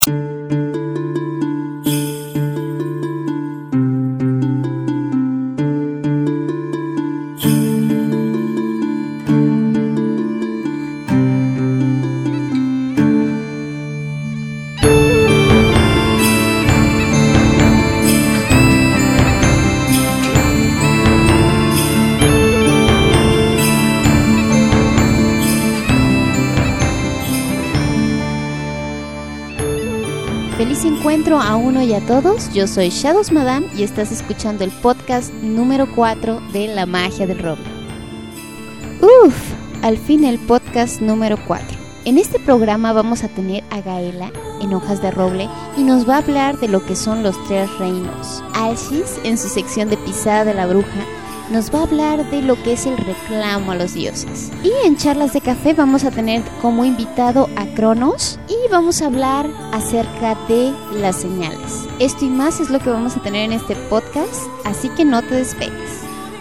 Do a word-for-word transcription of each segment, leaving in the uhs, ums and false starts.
Feliz encuentro a uno y a todos. Yo soy Shadows Madame y estás escuchando el podcast número cuatro de La Magia del Roble. Uf, al fin el podcast número cuatro. En este programa vamos a tener a Gaela en Hojas de Roble y nos va a hablar de lo que son los tres reinos. Alshis, en su sección de Pisada de la Bruja, nos va a hablar de lo que es el reclamo a los dioses. Y en Charlas de Café vamos a tener como invitado a Cronos y vamos a hablar acerca de las señales. Esto y más es lo que vamos a tener en este podcast, así que no te despegues.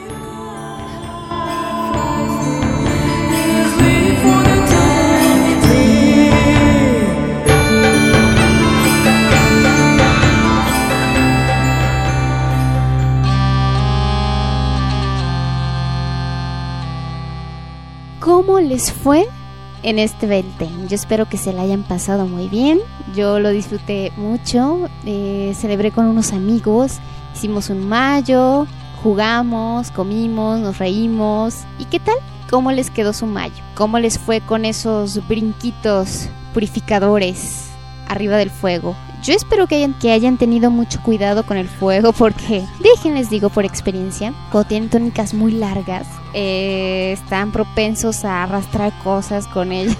¿Cómo les fue en este Beltane? Yo espero que se la hayan pasado muy bien. Yo lo disfruté mucho. Eh, celebré con unos amigos. Hicimos un mayo, jugamos, comimos, nos reímos. ¿Y qué tal? ¿Cómo les quedó su mayo? ¿Cómo les fue con esos brinquitos purificadores arriba del fuego? Yo espero que hayan, que hayan tenido mucho cuidado con el fuego porque, déjenles digo por experiencia, cuando tienen túnicas muy largas, eh, están propensos a arrastrar cosas con ella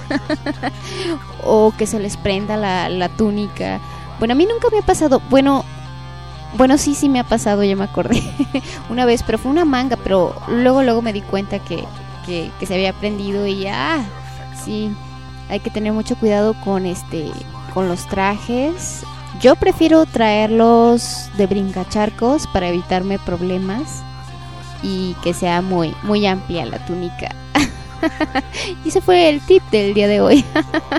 o que se les prenda la, la túnica. Bueno, a mí nunca me ha pasado, bueno, bueno sí, sí me ha pasado, ya me acordé, una vez, pero fue una manga, pero luego, luego me di cuenta que, que, que se había prendido y ah, sí, hay que tener mucho cuidado con este... con los trajes. Yo prefiero traerlos de brincacharcos para evitarme problemas y que sea muy muy amplia la túnica. Y ese fue el tip del día de hoy.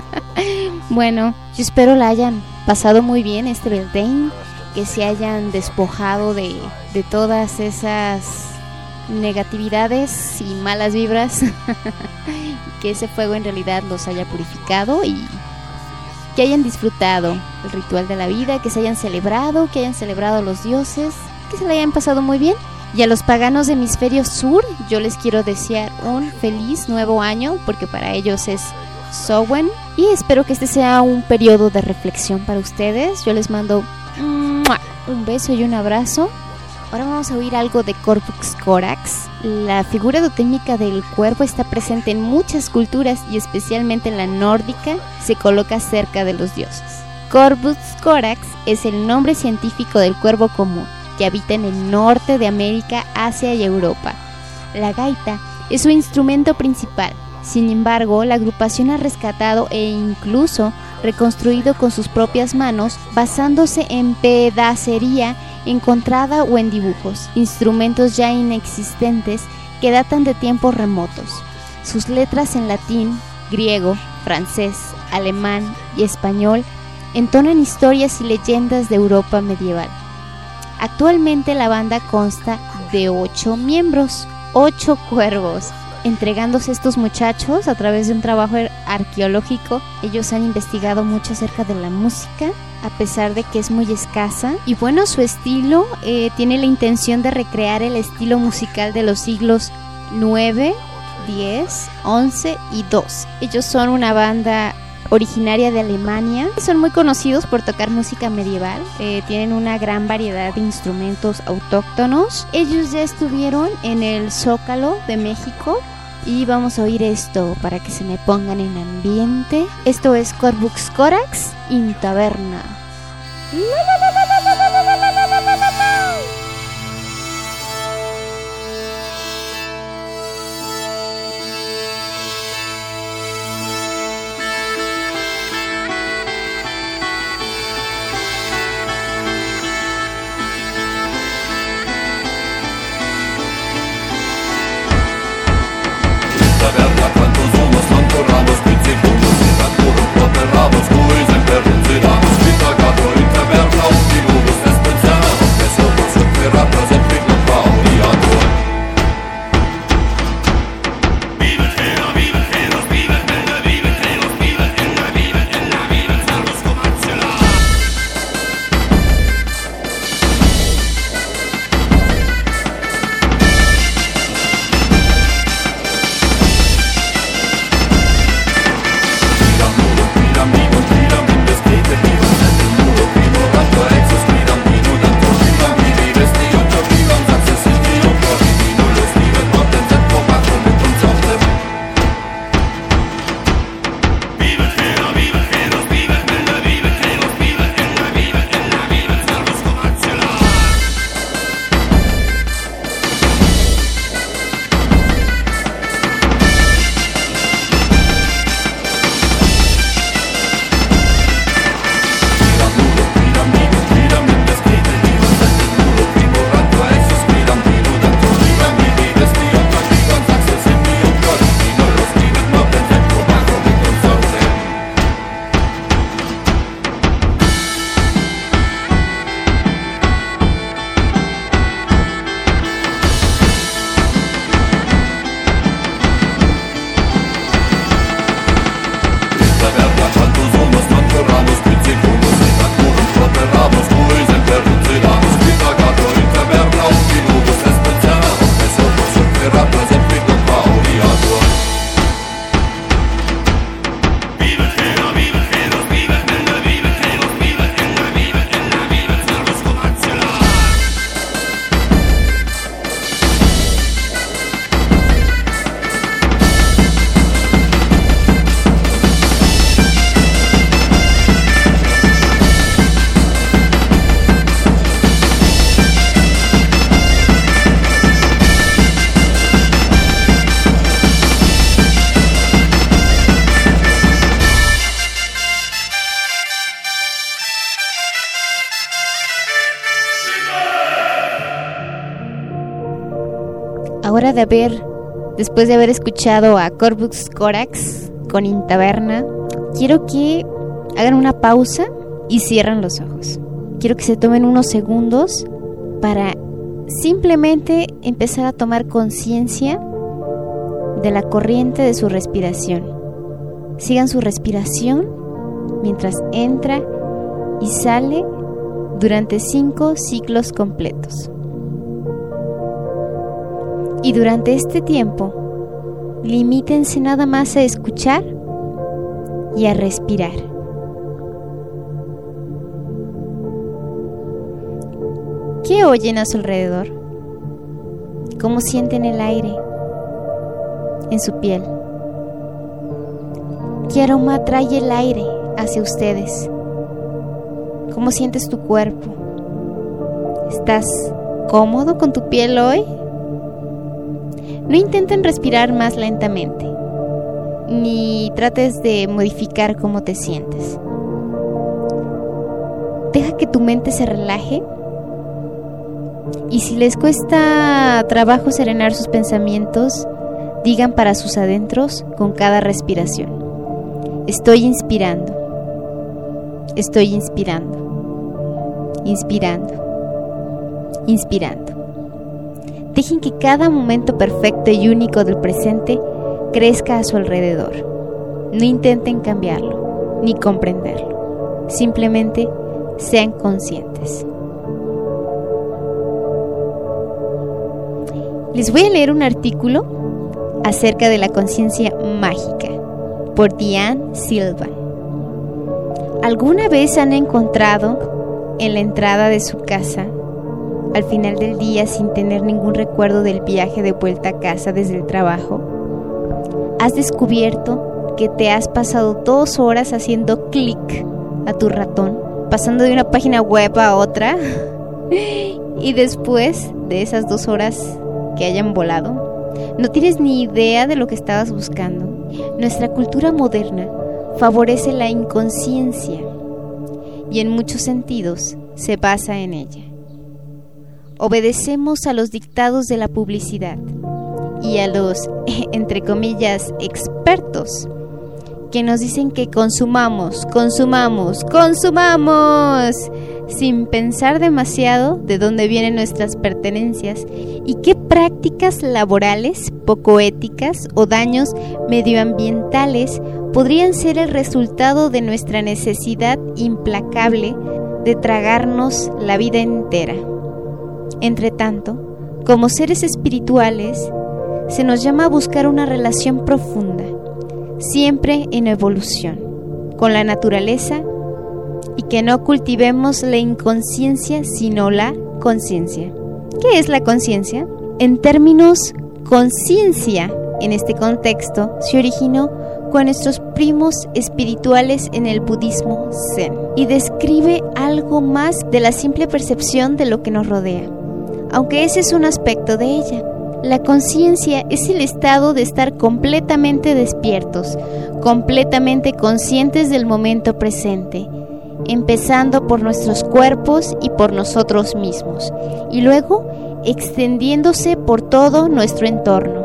Bueno, yo espero la hayan pasado muy bien este Beltane, que se hayan despojado de, de todas esas negatividades y malas vibras, que ese fuego en realidad los haya purificado y que hayan disfrutado el ritual de la vida, que se hayan celebrado, que hayan celebrado a los dioses, que se la hayan pasado muy bien. Y a los paganos de hemisferio sur, yo les quiero desear un feliz nuevo año, porque para ellos es Samhain. Y espero que este sea un periodo de reflexión para ustedes. Yo les mando un beso y un abrazo. Ahora vamos a oír algo de Corvus Corax. La figura totémica del cuervo está presente en muchas culturas y especialmente en la nórdica se coloca cerca de los dioses. Corvus Corax es el nombre científico del cuervo común que habita en el norte de América, Asia y Europa. La gaita es su instrumento principal. Sin embargo, la agrupación ha rescatado e incluso reconstruido con sus propias manos, basándose en pedacería encontrada o en dibujos, instrumentos ya inexistentes que datan de tiempos remotos. Sus letras en latín, griego, francés, alemán y español entonan historias y leyendas de Europa medieval. Actualmente la banda consta de ocho miembros, ocho cuervos. Entregándose estos muchachos a través de un trabajo arqueológico, ellos han investigado mucho acerca de la música, a pesar de que es muy escasa. Y bueno, su estilo eh, tiene la intención de recrear el estilo musical de los siglos nueve, diez, once y doce. Ellos son una banda originaria de Alemania, son muy conocidos por tocar música medieval, eh, tienen una gran variedad de instrumentos autóctonos. Ellos ya estuvieron en el Zócalo de México y vamos a oír esto para que se me pongan en ambiente. Esto es Corvus Corax in Taberna. Cuantos somos tan torrados, principios y tan puros, poterrados, cuyos enfermos y dados. ahora de haber, después de haber escuchado a Corvus Corax con In Taberna, quiero que hagan una pausa y cierren los ojos. Quiero que se tomen unos segundos para simplemente empezar a tomar conciencia de la corriente de su respiración. Sigan su respiración mientras entra y sale durante cinco ciclos completos. Y durante este tiempo, limítense nada más a escuchar y a respirar. ¿Qué oyen a su alrededor? ¿Cómo sienten el aire en su piel? ¿Qué aroma trae el aire hacia ustedes? ¿Cómo sientes tu cuerpo? ¿Estás cómodo con tu piel hoy? No intenten respirar más lentamente, ni trates de modificar cómo te sientes. Deja que tu mente se relaje. Y si les cuesta trabajo serenar sus pensamientos, digan para sus adentros con cada respiración: estoy inspirando, estoy inspirando, inspirando, inspirando. Dejen que cada momento perfecto y único del presente crezca a su alrededor. No intenten cambiarlo, ni comprenderlo. Simplemente sean conscientes. Les voy a leer un artículo acerca de la conciencia mágica por Diane Silvan. ¿Alguna vez han encontrado en la entrada de su casa, al final del día, sin tener ningún recuerdo del viaje de vuelta a casa desde el trabajo? ¿Has descubierto que te has pasado dos horas haciendo clic a tu ratón, pasando de una página web a otra? Y después de esas dos horas que hayan volado, no tienes ni idea de lo que estabas buscando. Nuestra cultura moderna favorece la inconsciencia y en muchos sentidos se basa en ella. Obedecemos a los dictados de la publicidad y a los, entre comillas, expertos que nos dicen que consumamos, consumamos, consumamos, sin pensar demasiado de dónde vienen nuestras pertenencias y qué prácticas laborales poco éticas o daños medioambientales podrían ser el resultado de nuestra necesidad implacable de tragarnos la vida entera. Entre tanto, como seres espirituales, se nos llama a buscar una relación profunda, siempre en evolución, con la naturaleza, y que no cultivemos la inconsciencia sino la conciencia. ¿Qué es la conciencia? En términos, conciencia en este contexto se originó con nuestros primos espirituales en el budismo zen y describe algo más de la simple percepción de lo que nos rodea, aunque ese es un aspecto de ella. La conciencia es el estado de estar completamente despiertos, completamente conscientes del momento presente, empezando por nuestros cuerpos y por nosotros mismos, y luego extendiéndose por todo nuestro entorno.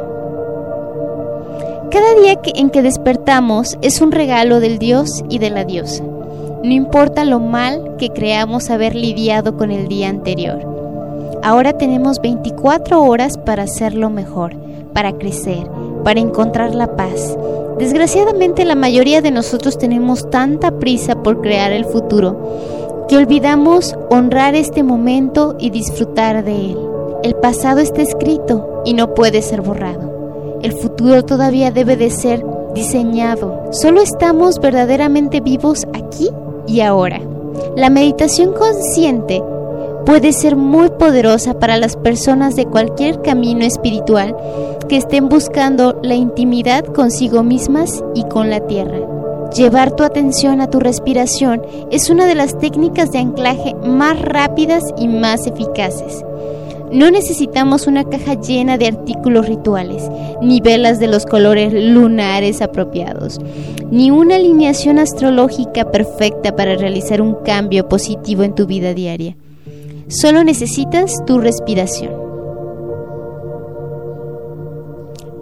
Cada día que, en que despertamos es un regalo del Dios y de la diosa. No importa lo mal que creamos haber lidiado con el día anterior. Ahora tenemos veinticuatro horas para hacerlo mejor, para crecer, para encontrar la paz. Desgraciadamente, la mayoría de nosotros tenemos tanta prisa por crear el futuro que olvidamos honrar este momento y disfrutar de él. El pasado está escrito y no puede ser borrado. El futuro todavía debe de ser diseñado. Solo estamos verdaderamente vivos aquí y ahora. La meditación consciente puede ser muy poderosa para las personas de cualquier camino espiritual que estén buscando la intimidad consigo mismas y con la tierra. Llevar tu atención a tu respiración es una de las técnicas de anclaje más rápidas y más eficaces. No necesitamos una caja llena de artículos rituales, ni velas de los colores lunares apropiados, ni una alineación astrológica perfecta para realizar un cambio positivo en tu vida diaria. Solo necesitas tu respiración.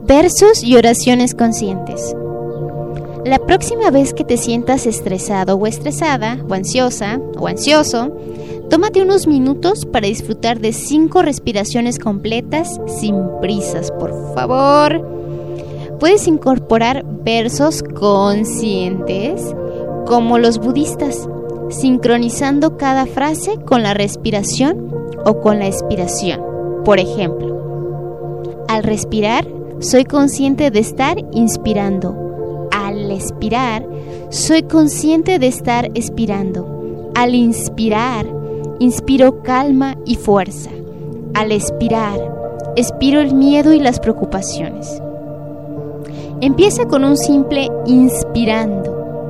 Versos y oraciones conscientes. La próxima vez que te sientas estresado o estresada, o ansiosa o ansioso, tómate unos minutos para disfrutar de cinco respiraciones completas sin prisas, por favor. Puedes incorporar versos conscientes como los budistas, sincronizando cada frase con la respiración o con la expiración. Por ejemplo, al respirar, soy consciente de estar inspirando. Al expirar, soy consciente de estar expirando. Al inspirar, inspiro calma y fuerza. Al expirar, expiro el miedo y las preocupaciones. Empieza con un simple inspirando,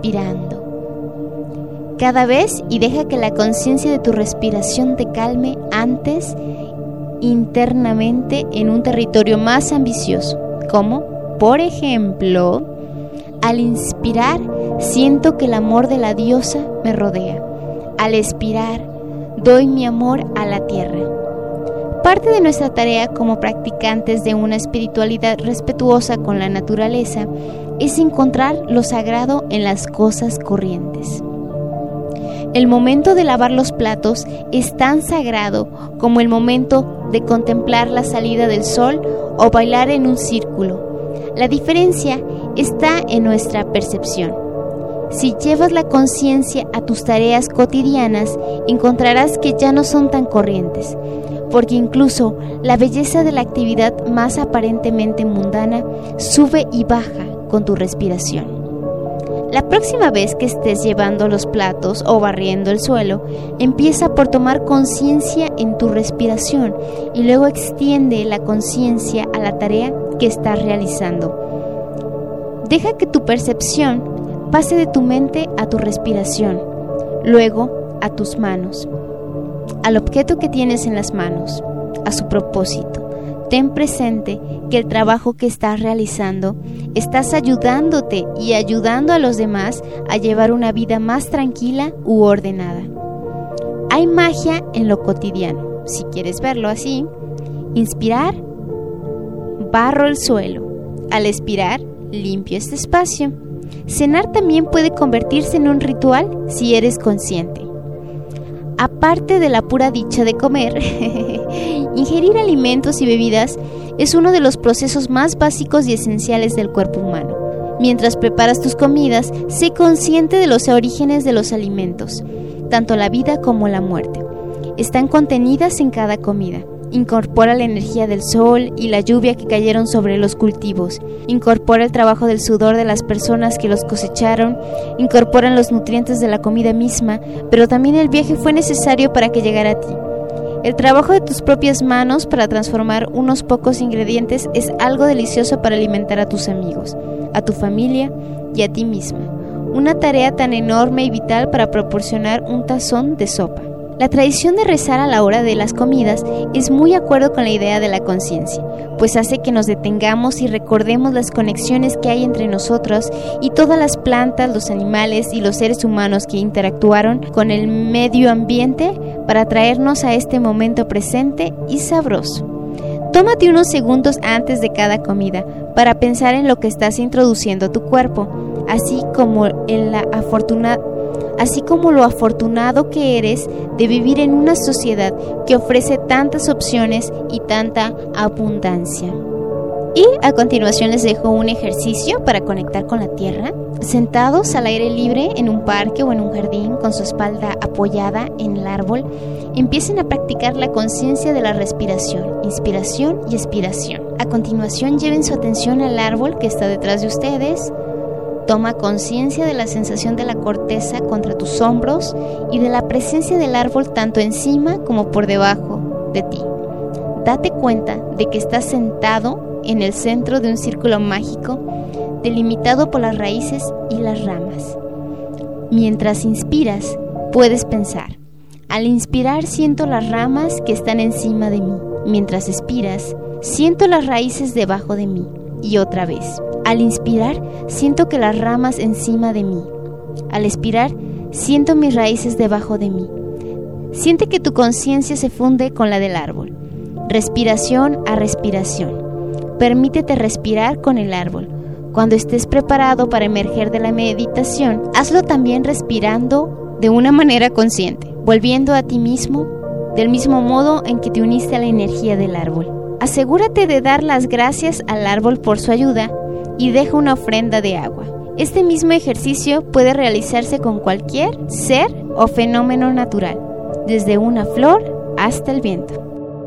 expirando. Cada vez y deja que la conciencia de tu respiración te calme antes internamente en un territorio más ambicioso, como, por ejemplo, al inspirar, siento que el amor de la diosa me rodea. Al expirar, doy mi amor a la tierra. Parte de nuestra tarea como practicantes de una espiritualidad respetuosa con la naturaleza es encontrar lo sagrado en las cosas corrientes. El momento de lavar los platos es tan sagrado como el momento de contemplar la salida del sol o bailar en un círculo. La diferencia está en nuestra percepción. Si llevas la conciencia a tus tareas cotidianas, encontrarás que ya no son tan corrientes, porque incluso la belleza de la actividad más aparentemente mundana sube y baja con tu respiración. La próxima vez que estés llevando los platos o barriendo el suelo, empieza por tomar conciencia en tu respiración y luego extiende la conciencia a la tarea que estás realizando. Deja que tu percepción pase de tu mente a tu respiración, luego a tus manos, al objeto que tienes en las manos, a su propósito. Ten presente que el trabajo que estás realizando, estás ayudándote y ayudando a los demás a llevar una vida más tranquila u ordenada. Hay magia en lo cotidiano. Si quieres verlo así, inspirar, barro el suelo. Al expirar, limpio este espacio. Cenar también puede convertirse en un ritual si eres consciente. Aparte de la pura dicha de comer, ingerir alimentos y bebidas es uno de los procesos más básicos y esenciales del cuerpo humano. Mientras preparas tus comidas, sé consciente de los orígenes de los alimentos, tanto la vida como la muerte. Están contenidas en cada comida. Incorpora la energía del sol y la lluvia que cayeron sobre los cultivos. Incorpora el trabajo del sudor de las personas que los cosecharon. Incorporan los nutrientes de la comida misma, pero también el viaje fue necesario para que llegara a ti. El trabajo de tus propias manos para transformar unos pocos ingredientes es algo delicioso para alimentar a tus amigos, a tu familia y a ti misma. Una tarea tan enorme y vital para proporcionar un tazón de sopa. La tradición de rezar a la hora de las comidas es muy de acuerdo con la idea de la conciencia, pues hace que nos detengamos y recordemos las conexiones que hay entre nosotros y todas las plantas, los animales y los seres humanos que interactuaron con el medio ambiente para traernos a este momento presente y sabroso. Tómate unos segundos antes de cada comida para pensar en lo que estás introduciendo a tu cuerpo, así como en la afortunada así como lo afortunado que eres de vivir en una sociedad que ofrece tantas opciones y tanta abundancia. Y a continuación les dejo un ejercicio para conectar con la tierra. Sentados al aire libre en un parque o en un jardín con su espalda apoyada en el árbol, empiecen a practicar la conciencia de la respiración, inspiración y expiración. A continuación lleven su atención al árbol que está detrás de ustedes. Toma conciencia de la sensación de la corteza contra tus hombros y de la presencia del árbol tanto encima como por debajo de ti. Date cuenta de que estás sentado en el centro de un círculo mágico delimitado por las raíces y las ramas. Mientras inspiras, puedes pensar: al inspirar siento las ramas que están encima de mí. Mientras expiras, siento las raíces debajo de mí. Y otra vez. Al inspirar, siento que las ramas encima de mí. Al expirar, siento mis raíces debajo de mí. Siente que tu conciencia se funde con la del árbol. Respiración a respiración. permítete respirar con el árbol. Cuando estés preparado para emerger de la meditación, hazlo también respirando de una manera consciente, volviendo a ti mismo del mismo modo en que te uniste a la energía del árbol. Asegúrate de dar las gracias al árbol por su ayuda y deja una ofrenda de agua. Este mismo ejercicio puede realizarse con cualquier ser o fenómeno natural, desde una flor hasta el viento.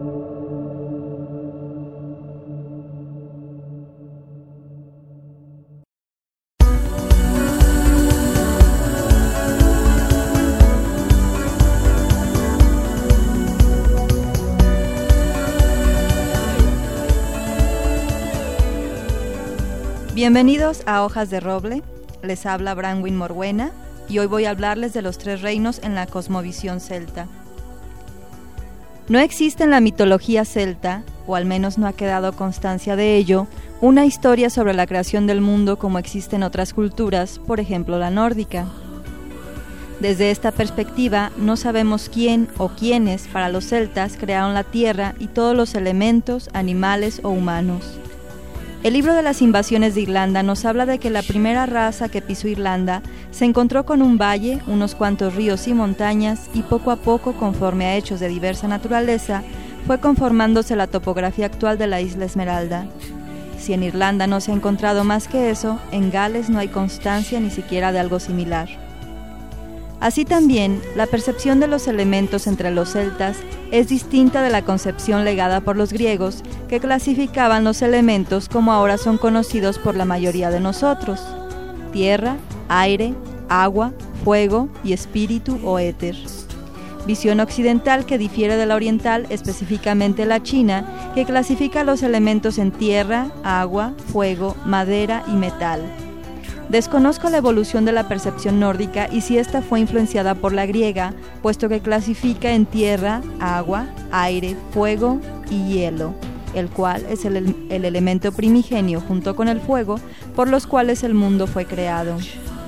Bienvenidos a Hojas de Roble, les habla Branwyn Morbuena y hoy voy a hablarles de los tres reinos en la cosmovisión celta. No existe en la mitología celta, o al menos no ha quedado constancia de ello, una historia sobre la creación del mundo como existe en otras culturas, por ejemplo la nórdica. Desde esta perspectiva, no sabemos quién o quiénes para los celtas crearon la tierra y todos los elementos, animales o humanos. El libro de las invasiones de Irlanda nos habla de que la primera raza que pisó Irlanda se encontró con un valle, unos cuantos ríos y montañas, y poco a poco, conforme a hechos de diversa naturaleza, fue conformándose la topografía actual de la isla Esmeralda. Si en Irlanda no se ha encontrado más que eso, en Gales no hay constancia ni siquiera de algo similar. Así también, la percepción de los elementos entre los celtas es distinta de la concepción legada por los griegos, que clasificaban los elementos como ahora son conocidos por la mayoría de nosotros: tierra, aire, agua, fuego y espíritu o éter. Visión occidental que difiere de la oriental, específicamente la china, que clasifica los elementos en tierra, agua, fuego, madera y metal. Desconozco la evolución de la percepción nórdica y si esta fue influenciada por la griega, puesto que clasifica en tierra, agua, aire, fuego y hielo, el cual es el, el elemento primigenio junto con el fuego, por los cuales el mundo fue creado.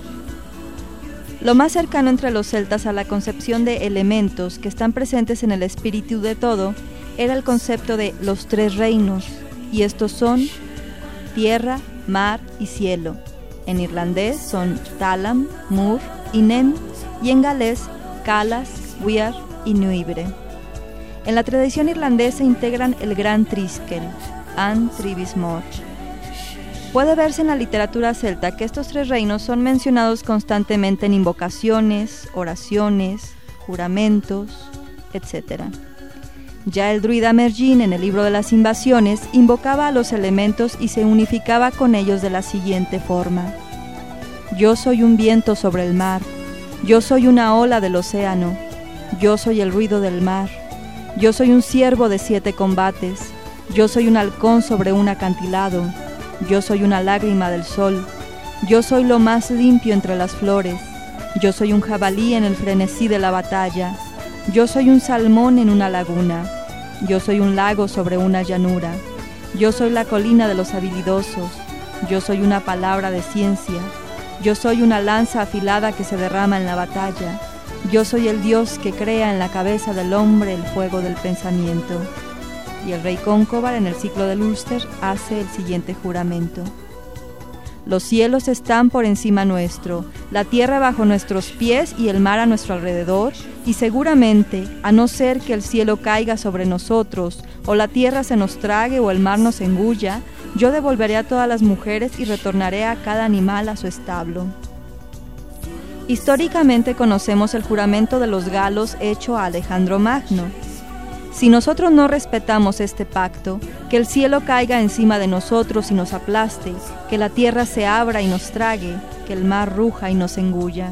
Lo más cercano entre los celtas a la concepción de elementos que están presentes en el espíritu de todo era el concepto de los tres reinos, y estos son tierra, mar y cielo. En irlandés son Talam, Mur y Nen, y en galés Calas, Wear y Nuibre. En la tradición irlandesa integran el gran Triskel, An Tribismor. Puede verse en la literatura celta que estos tres reinos son mencionados constantemente en invocaciones, oraciones, juramentos, etcétera. Ya el druida Mergin, en el libro de las invasiones, invocaba a los elementos y se unificaba con ellos de la siguiente forma: yo soy un viento sobre el mar, yo soy una ola del océano, yo soy el ruido del mar, yo soy un ciervo de siete combates, yo soy un halcón sobre un acantilado, yo soy una lágrima del sol, yo soy lo más limpio entre las flores, yo soy un jabalí en el frenesí de la batalla, yo soy un salmón en una laguna, yo soy un lago sobre una llanura, yo soy la colina de los habilidosos, yo soy una palabra de ciencia, yo soy una lanza afilada que se derrama en la batalla, yo soy el Dios que crea en la cabeza del hombre el fuego del pensamiento. Y el rey Concobar en el ciclo del Ulster hace el siguiente juramento: los cielos están por encima nuestro, la tierra bajo nuestros pies y el mar a nuestro alrededor, y seguramente, a no ser que el cielo caiga sobre nosotros, o la tierra se nos trague o el mar nos engulla, yo devolveré a todas las mujeres y retornaré a cada animal a su establo. Históricamente conocemos el juramento de los galos hecho a Alejandro Magno. Si nosotros no respetamos este pacto, que el cielo caiga encima de nosotros y nos aplaste, que la tierra se abra y nos trague, que el mar ruja y nos engulla.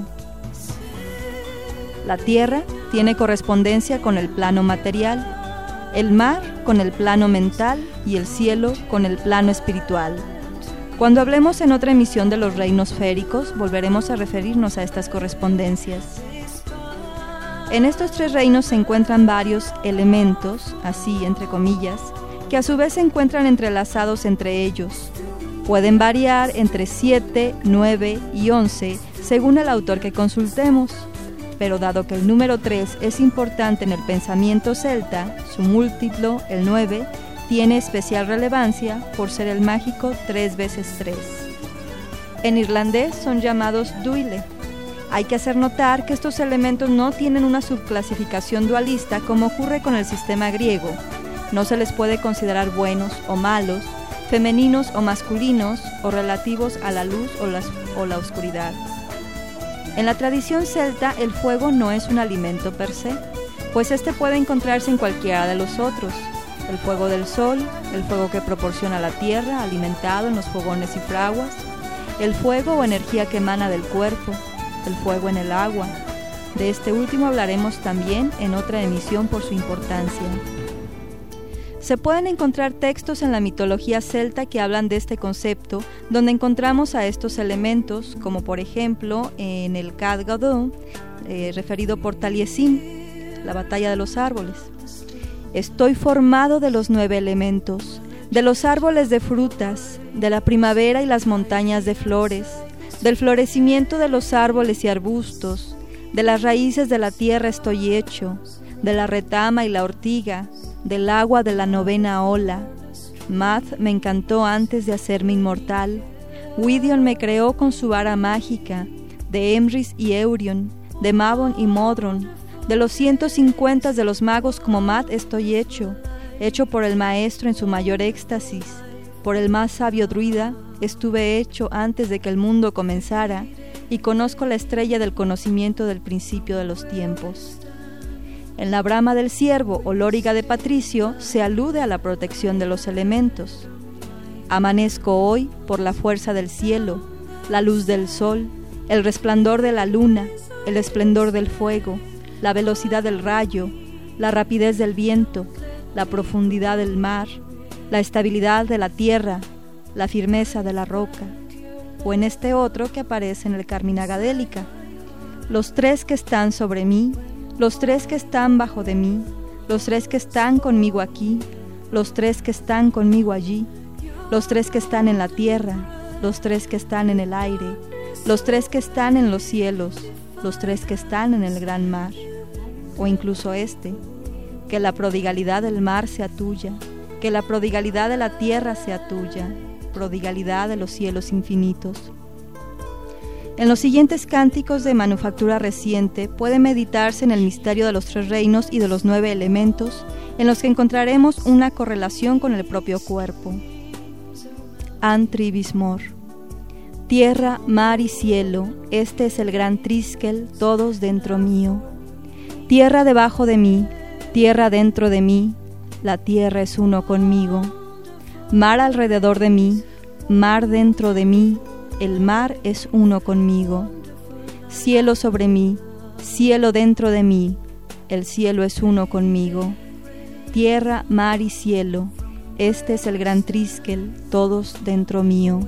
La tierra tiene correspondencia con el plano material, el mar con el plano mental y el cielo con el plano espiritual. Cuando hablemos en otra emisión de los reinos féricos, volveremos a referirnos a estas correspondencias. En estos tres reinos se encuentran varios elementos, así entre comillas, que a su vez se encuentran entrelazados entre ellos. Pueden variar entre siete, nueve y once según el autor que consultemos, pero dado que el número tres es importante en el pensamiento celta, su múltiplo, el nueve, tiene especial relevancia por ser el mágico tres veces tres. En irlandés son llamados duile. Hay que hacer notar que estos elementos no tienen una subclasificación dualista como ocurre con el sistema griego. No se les puede considerar buenos o malos, femeninos o masculinos, o relativos a la luz o, las, o la oscuridad. En la tradición celta, el fuego no es un alimento per se, pues este puede encontrarse en cualquiera de los otros. El fuego del sol, el fuego que proporciona la tierra, alimentado en los fogones y fraguas, el fuego o energía que emana del cuerpo, el fuego en el agua. De este último hablaremos también en otra emisión por su importancia. Se pueden encontrar textos en la mitología celta que hablan de este concepto, donde encontramos a estos elementos, como por ejemplo en el Cad Gadó, eh, referido por Taliesin, la batalla de los árboles. Estoy formado de los nueve elementos, de los árboles de frutas, de la primavera y las montañas de flores, del florecimiento de los árboles y arbustos, de las raíces de la tierra estoy hecho, de la retama y la ortiga, del agua de la novena ola. Math me encantó antes de hacerme inmortal. Gwydion me creó con su vara mágica, de Emrys y Eurion, de Mabon y Modron. De los ciento cincuenta de los magos como Math estoy hecho, hecho por el maestro en su mayor éxtasis. Por el más sabio druida estuve hecho antes de que el mundo comenzara, y conozco la estrella del conocimiento del principio de los tiempos. En la brama del ciervo o lóriga de Patricio se alude a la protección de los elementos. Amanezco hoy por la fuerza del cielo, la luz del sol, el resplandor de la luna, el esplendor del fuego, la velocidad del rayo, la rapidez del viento, la profundidad del mar, la estabilidad de la tierra, la firmeza de la roca. O en este otro que aparece en el Carmina Gadélica: los tres que están sobre mí, los tres que están bajo de mí, los tres que están conmigo aquí, los tres que están conmigo allí, los tres que están en la tierra, los tres que están en el aire, los tres que están en los cielos, los tres que están en el gran mar. O incluso este: que la prodigalidad del mar sea tuya, que la prodigalidad de la tierra sea tuya, prodigalidad de los cielos infinitos. En los siguientes cánticos de manufactura reciente puede meditarse en el misterio de los tres reinos y de los nueve elementos, en los que encontraremos una correlación con el propio cuerpo. An tribis mor. Tierra, mar y cielo, este es el gran triskel, todos dentro mío. Tierra debajo de mí, tierra dentro de mí, la tierra es uno conmigo. Mar alrededor de mí, mar dentro de mí, el mar es uno conmigo. Cielo sobre mí, cielo dentro de mí, el cielo es uno conmigo. Tierra, mar y cielo, este es el gran triskel, todos dentro mío.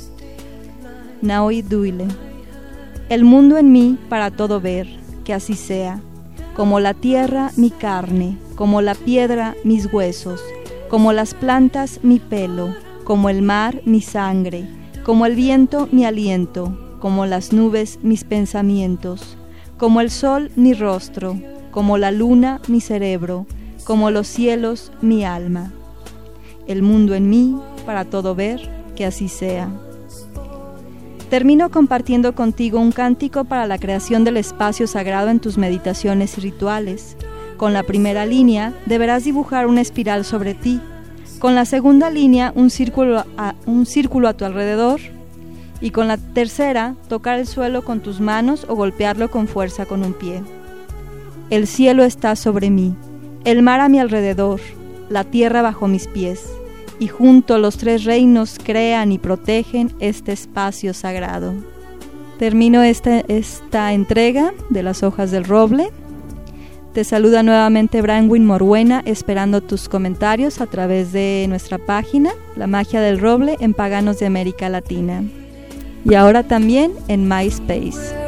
Naoi duile. El mundo en mí para todo ver, que así sea. Como la tierra mi carne, como la piedra mis huesos, como las plantas mi pelo, como el mar mi sangre, como el viento mi aliento, como las nubes mis pensamientos, como el sol mi rostro, como la luna mi cerebro, como los cielos mi alma. El mundo en mí para todo ver, que así sea. Termino compartiendo contigo un cántico para la creación del espacio sagrado en tus meditaciones y rituales. Con la primera línea deberás dibujar una espiral sobre ti. Con la segunda línea un círculo a, un círculo a tu alrededor. Y con la tercera tocar el suelo con tus manos o golpearlo con fuerza con un pie. El cielo está sobre mí, el mar a mi alrededor, la tierra bajo mis pies. Y junto los tres reinos crean y protegen este espacio sagrado. Termino esta, esta entrega de las hojas del roble. Te saluda nuevamente Branwyn Morwena, esperando tus comentarios a través de nuestra página, La Magia del Roble en Paganos de América Latina. Y ahora también en MySpace.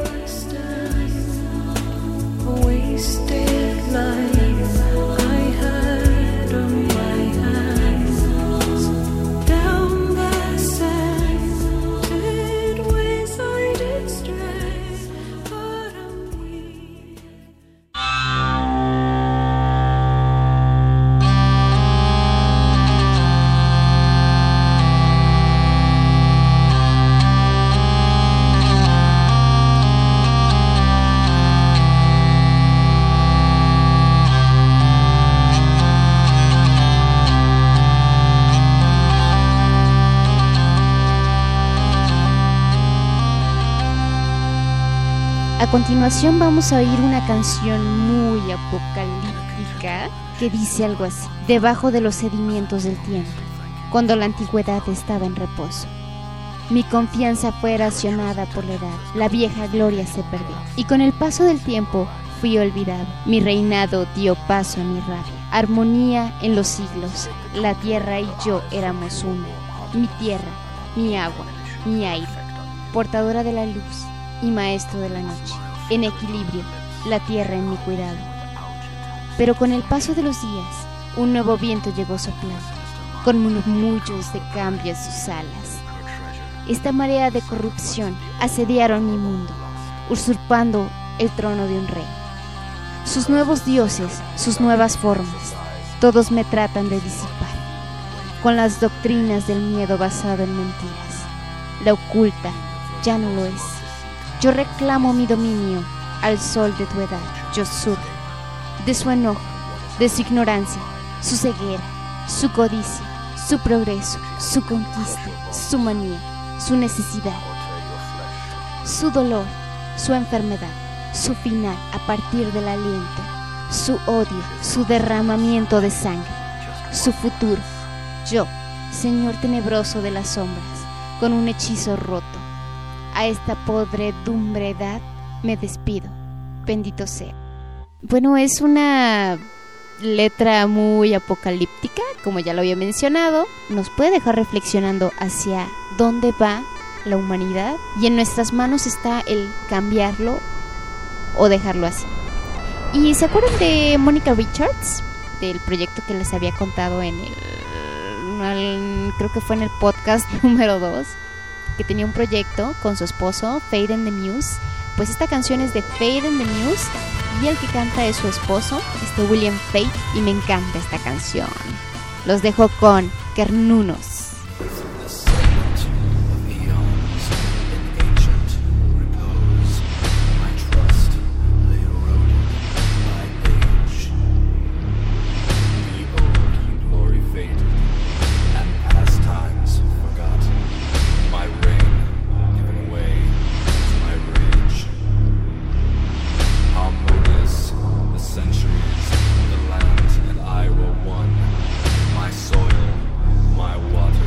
continuación vamos a oír una canción muy apocalíptica que dice algo así: debajo de los sedimentos del tiempo, cuando la antigüedad estaba en reposo. Mi confianza fue erosionada por la edad, la vieja gloria se perdió, y con el paso del tiempo fui olvidado. Mi reinado dio paso a mi rabia, armonía en los siglos, la tierra y yo éramos uno. Mi tierra, mi agua, mi aire, portadora de la luz y maestro de la noche, en equilibrio, la tierra en mi cuidado. Pero con el paso de los días, un nuevo viento llegó soplando, con murmullos de cambio en sus alas. Esta marea de corrupción asediaron mi mundo, usurpando el trono de un rey. Sus nuevos dioses, sus nuevas formas, todos me tratan de disipar, con las doctrinas del miedo basado en mentiras. La oculta ya no lo es. Yo reclamo mi dominio al sol de tu edad, yo surjo de su enojo, de su ignorancia, su ceguera, su codicia, su progreso, su conquista, su manía, su necesidad, su dolor, su enfermedad, su final a partir del aliento, su odio, su derramamiento de sangre, su futuro. Yo, Señor tenebroso de las sombras, con un hechizo roto, a esta podredumbre edad me despido, bendito sea. Bueno, es una letra muy apocalíptica, como ya lo había mencionado, nos puede dejar reflexionando hacia dónde va la humanidad, y en nuestras manos está el cambiarlo o dejarlo así. ¿Y se acuerdan de Mónica Richards? Del proyecto que les había contado en el, el creo que fue en el podcast número dos, que tenía un proyecto con su esposo, Fade and the Muse. Pues esta canción es de Fade and the Muse y el que canta es su esposo, este William Fade, y me encanta esta canción. Los dejo con Kernunos. Soil, my water.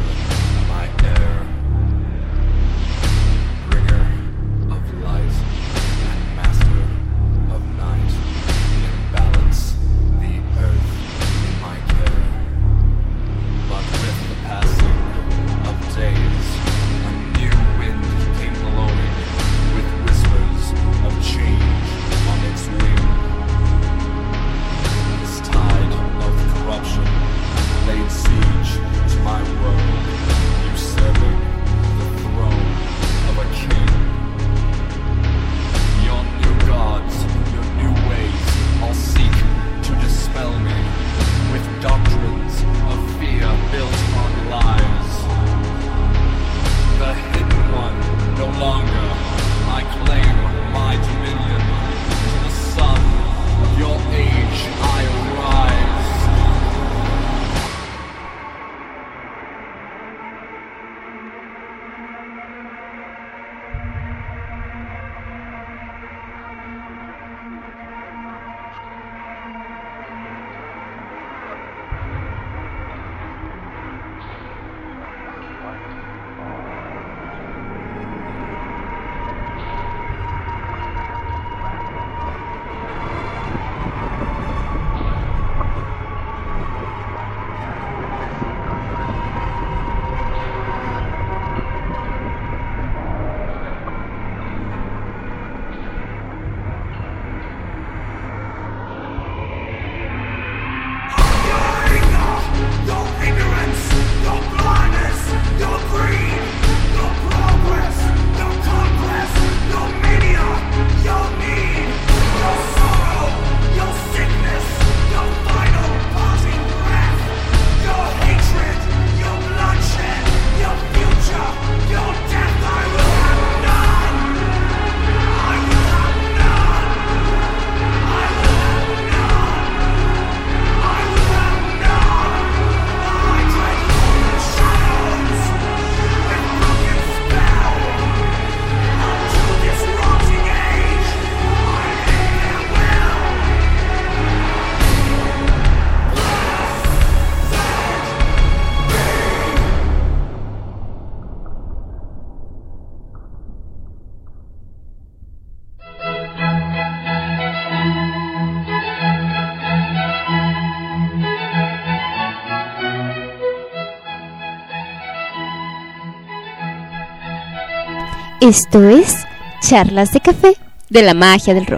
Esto es Charlas de Café de la Magia del Rock.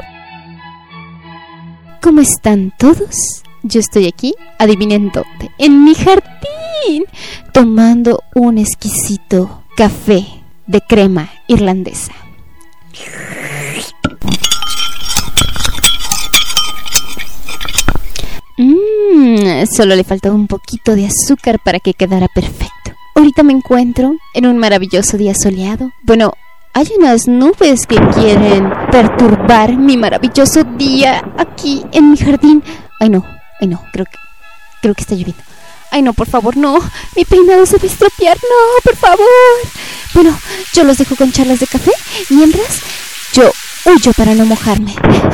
¿Cómo están todos? Yo estoy aquí, adivinen dónde, en mi jardín, tomando un exquisito café de crema irlandesa. Mmm, solo le faltaba un poquito de azúcar para que quedara perfecto. Ahorita me encuentro en un maravilloso día soleado. Bueno, hay unas nubes que quieren perturbar mi maravilloso día aquí en mi jardín. Ay no, ay no, creo que, creo que está lloviendo. Ay no, por favor, no, mi peinado se va a estropear, no, por favor. Bueno, yo los dejo con charlas de café, mientras yo huyo para no mojarme.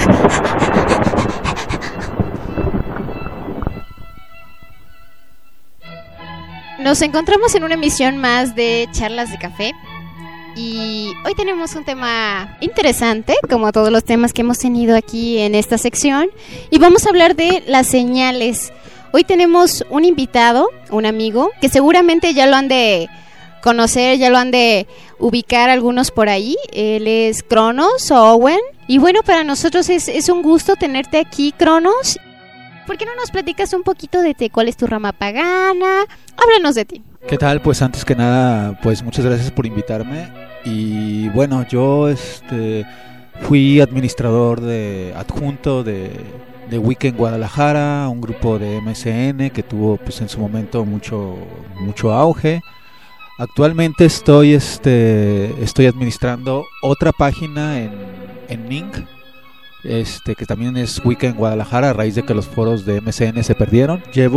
Nos encontramos en una emisión más de Charlas de Café y hoy tenemos un tema interesante, como todos los temas que hemos tenido aquí en esta sección, y vamos a hablar de las señales. Hoy tenemos un invitado, un amigo, que seguramente ya lo han de conocer, ya lo han de ubicar algunos por ahí. Él es Cronos Owen, y bueno, para nosotros es, es un gusto tenerte aquí, Cronos. ¿Por qué no nos platicas un poquito de ti? ¿Cuál es tu rama pagana? Háblanos de ti. ¿Qué tal? Pues antes que nada, pues muchas gracias por invitarme. Y bueno, yo este fui administrador de adjunto de, de Wicca en Guadalajara, un grupo de M S N que tuvo pues en su momento mucho mucho auge. Actualmente estoy este estoy administrando otra página en en Ning. Este que también es Wicca en Guadalajara, a raíz de que los foros de M S N se perdieron.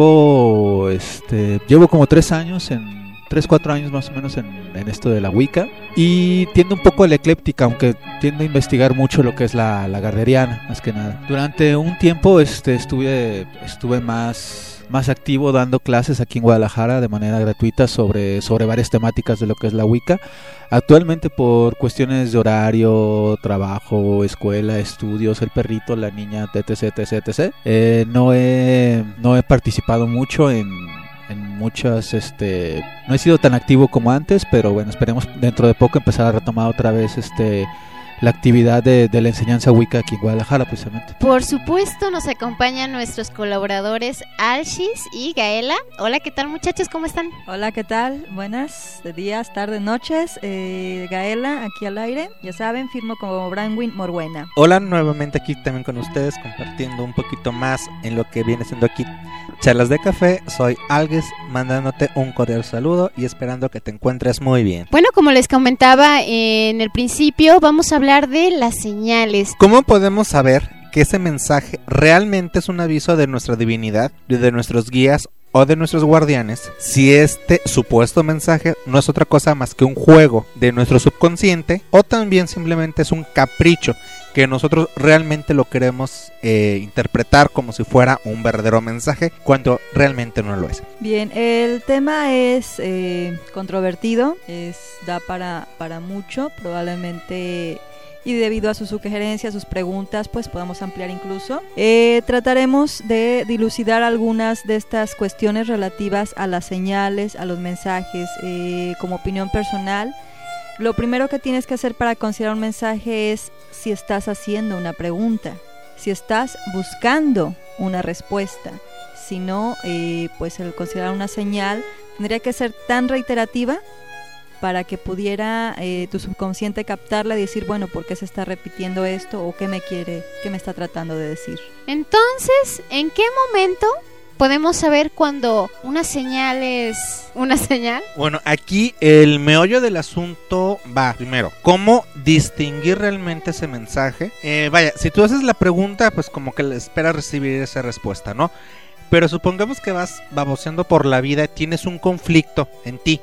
Llevo este llevo como tres años en tres cuatro años más o menos en, en esto de la Wicca, y tiendo un poco a la ecléptica, aunque tiendo a investigar mucho lo que es la, la gardneriana, más que nada. Durante un tiempo este estuve estuve más más activo dando clases aquí en Guadalajara de manera gratuita sobre, sobre varias temáticas de lo que es la Wicca. Actualmente, por cuestiones de horario, trabajo, escuela, estudios, el perrito, la niña, etc, etc, etc, eh, no he no he participado mucho en en muchas, este, no he sido tan activo como antes, pero bueno, esperemos dentro de poco empezar a retomar otra vez este la actividad de, de la enseñanza Wicca aquí en Guadalajara, precisamente. Por supuesto, nos acompañan nuestros colaboradores Alshis y Gaela. Hola, ¿qué tal, muchachos? ¿Cómo están? Hola, ¿qué tal? Buenas, de días, tardes, noches. Eh, Gaela, aquí al aire. Ya saben, firmo como Branwin Morwena. Hola, nuevamente aquí también con ustedes, compartiendo un poquito más en lo que viene siendo aquí Charlas de Café. Soy Algues, mandándote un cordial saludo y esperando que te encuentres muy bien. Bueno, como les comentaba en el principio, vamos a hablar de las señales. ¿Cómo podemos saber que ese mensaje realmente es un aviso de nuestra divinidad, de nuestros guías o de nuestros guardianes, si este supuesto mensaje no es otra cosa más que un juego de nuestro subconsciente, o también simplemente es un capricho que nosotros realmente lo queremos eh, interpretar como si fuera un verdadero mensaje, cuando realmente no lo es? Bien, el tema es eh, controvertido, es, da para, para mucho, probablemente, y debido a sus sugerencias, sus preguntas, pues podamos ampliar incluso. Eh, trataremos de dilucidar algunas de estas cuestiones relativas a las señales, a los mensajes. Eh, como opinión personal, lo primero que tienes que hacer para considerar un mensaje es si estás haciendo una pregunta, si estás buscando una respuesta. Si no, eh, pues el considerar una señal tendría que ser tan reiterativa para que pudiera eh, tu subconsciente captarla y decir, bueno, ¿por qué se está repitiendo esto? ¿O qué me quiere, qué me está tratando de decir? Entonces, ¿en qué momento podemos saber cuando una señal es una señal? Bueno, aquí el meollo del asunto va primero, ¿cómo distinguir realmente ese mensaje? Eh, vaya, si tú haces la pregunta, pues como que esperas recibir esa respuesta, ¿no? Pero supongamos que vas baboseando por la vida, tienes un conflicto en ti,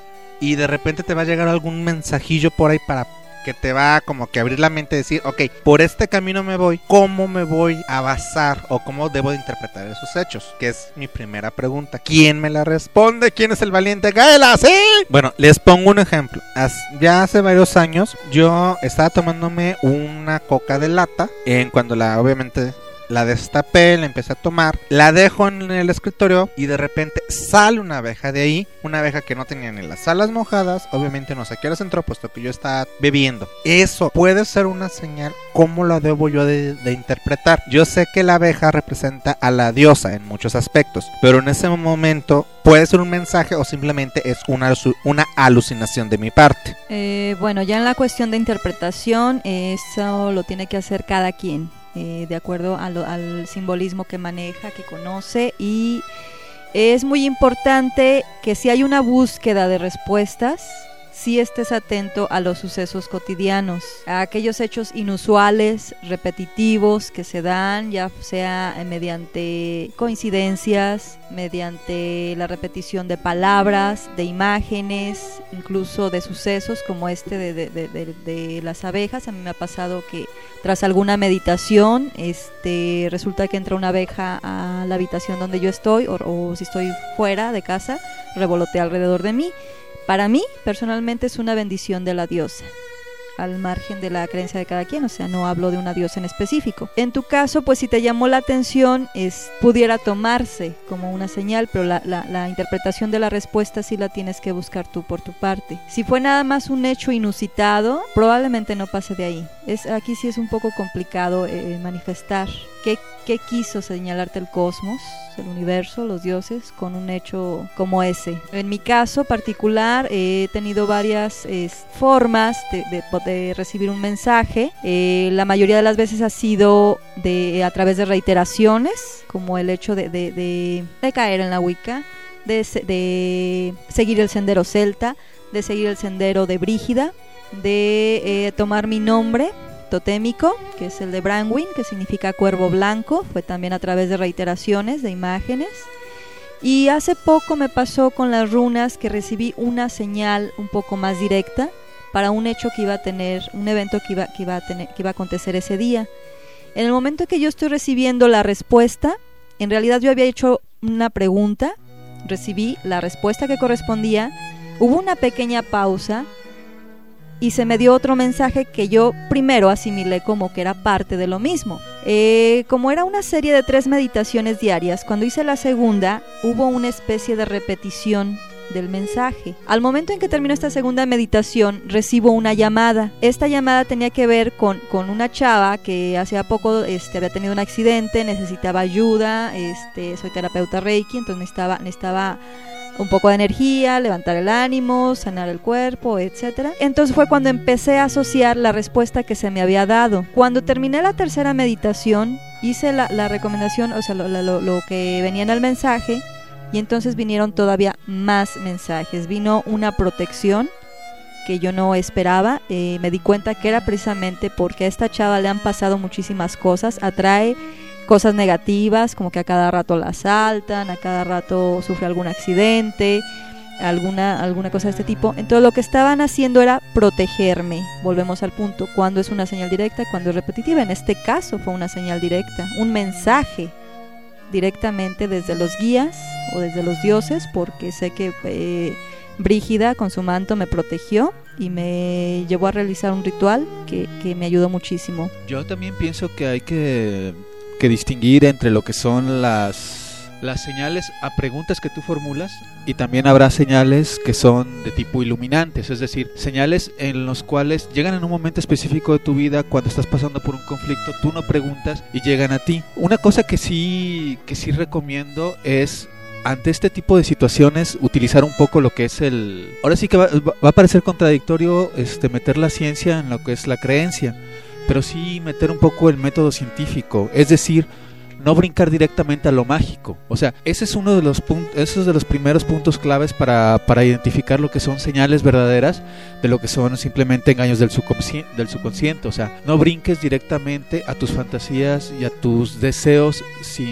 y de repente te va a llegar algún mensajillo por ahí para que te va como que abrir la mente y decir, ok, por este camino me voy, ¿cómo me voy a basar o cómo debo de interpretar esos hechos? Que es mi primera pregunta. ¿Quién me la responde? ¿Quién es el valiente? ¡Gaela! ¡Sí! Bueno, les pongo un ejemplo. Ya hace varios años yo estaba tomándome una coca de lata, en cuando la obviamente la destapé, la empecé a tomar, la dejo en el escritorio y de repente sale una abeja de ahí, una abeja que no tenía ni las alas mojadas, obviamente no sé a qué horas entró, puesto que yo estaba bebiendo. Eso puede ser una señal. ¿Cómo la debo yo de, de interpretar? Yo sé que la abeja representa a la diosa en muchos aspectos, pero en ese momento puede ser un mensaje o simplemente es una, una alucinación de mi parte. Eh, bueno, ya en la cuestión de interpretación, eso lo tiene que hacer cada quien, eh, de acuerdo a lo, al simbolismo que maneja, que conoce, y es muy importante que si hay una búsqueda de respuestas, sí estés atento a los sucesos cotidianos, a aquellos hechos inusuales, repetitivos que se dan, ya sea mediante coincidencias, mediante la repetición de palabras, de imágenes, incluso de sucesos como este de, de, de, de, de las abejas. A mí me ha pasado que tras alguna meditación, este, resulta que entra una abeja a la habitación donde yo estoy, o, o si estoy fuera de casa, revolotea alrededor de mí. Para mí, personalmente, es una bendición de la diosa, al margen de la creencia de cada quien, o sea, no hablo de una diosa en específico. En tu caso, pues si te llamó la atención, es, pudiera tomarse como una señal, pero la, la, la interpretación de la respuesta sí la tienes que buscar tú por tu parte. Si fue nada más un hecho inusitado, probablemente no pase de ahí. Es, aquí sí es un poco complicado eh, manifestar qué, qué quiso señalarte el cosmos, el universo, los dioses, con un hecho como ese. En mi caso particular, eh, he tenido varias eh, formas de, de, de recibir un mensaje. Eh, la mayoría de las veces ha sido de, a través de reiteraciones, como el hecho de, de, de, de caer en la Wicca, de, de seguir el sendero celta, de seguir el sendero de Brígida, de eh, tomar mi nombre totémico, que es el de Branwyn, que significa cuervo blanco. Fue también a través de reiteraciones, de imágenes. Y hace poco me pasó con las runas, que recibí una señal un poco más directa para un hecho que iba a tener, un evento que iba, que iba a tener, que iba a acontecer ese día. En el momento que yo estoy recibiendo la respuesta, en realidad yo había hecho una pregunta, recibí la respuesta que correspondía, hubo una pequeña pausa y se me dio otro mensaje que yo primero asimilé como que era parte de lo mismo. Eh, como era una serie de tres meditaciones diarias, cuando hice la segunda hubo una especie de repetición del mensaje. Al momento en que terminó esta segunda meditación, recibo una llamada. Esta llamada tenía que ver con, con una chava que hacía poco este, había tenido un accidente, necesitaba ayuda, este, soy terapeuta Reiki, entonces necesitaba, necesitaba un poco de energía, levantar el ánimo, sanar el cuerpo, etcétera. Entonces fue cuando empecé a asociar la respuesta que se me había dado. Cuando terminé la tercera meditación, hice la, la recomendación, o sea, lo, lo, lo que venía en el mensaje, y entonces vinieron todavía más mensajes. Vino una protección que yo no esperaba. Eh, me di cuenta que era precisamente porque a esta chava le han pasado muchísimas cosas, atrae cosas negativas, como que a cada rato la asaltan, a cada rato sufre algún accidente, alguna, alguna cosa de este tipo. Entonces lo que estaban haciendo era protegerme. Volvemos al punto, cuando es una señal directa, cuando es repetitiva. En este caso fue una señal directa, un mensaje directamente desde los guías o desde los dioses, porque sé que eh, Brígida con su manto me protegió y me llevó a realizar un ritual que, que me ayudó muchísimo. Yo también pienso que hay que, que distinguir entre lo que son las, las señales a preguntas que tú formulas, y también habrá señales que son de tipo iluminantes, es decir, señales en los cuales llegan en un momento específico de tu vida, cuando estás pasando por un conflicto, tú no preguntas y llegan a ti. Una cosa que sí, que sí recomiendo es, ante este tipo de situaciones, utilizar un poco lo que es el... Ahora sí que va, va a parecer contradictorio este, meter la ciencia en lo que es la creencia, pero sí meter un poco el método científico, es decir, no brincar directamente a lo mágico. O sea, ese es uno de los puntos, esos de los primeros puntos claves para, para identificar lo que son señales verdaderas de lo que son simplemente engaños del subconsciente, del subconsciente. O sea, no brinques directamente a tus fantasías y a tus deseos sin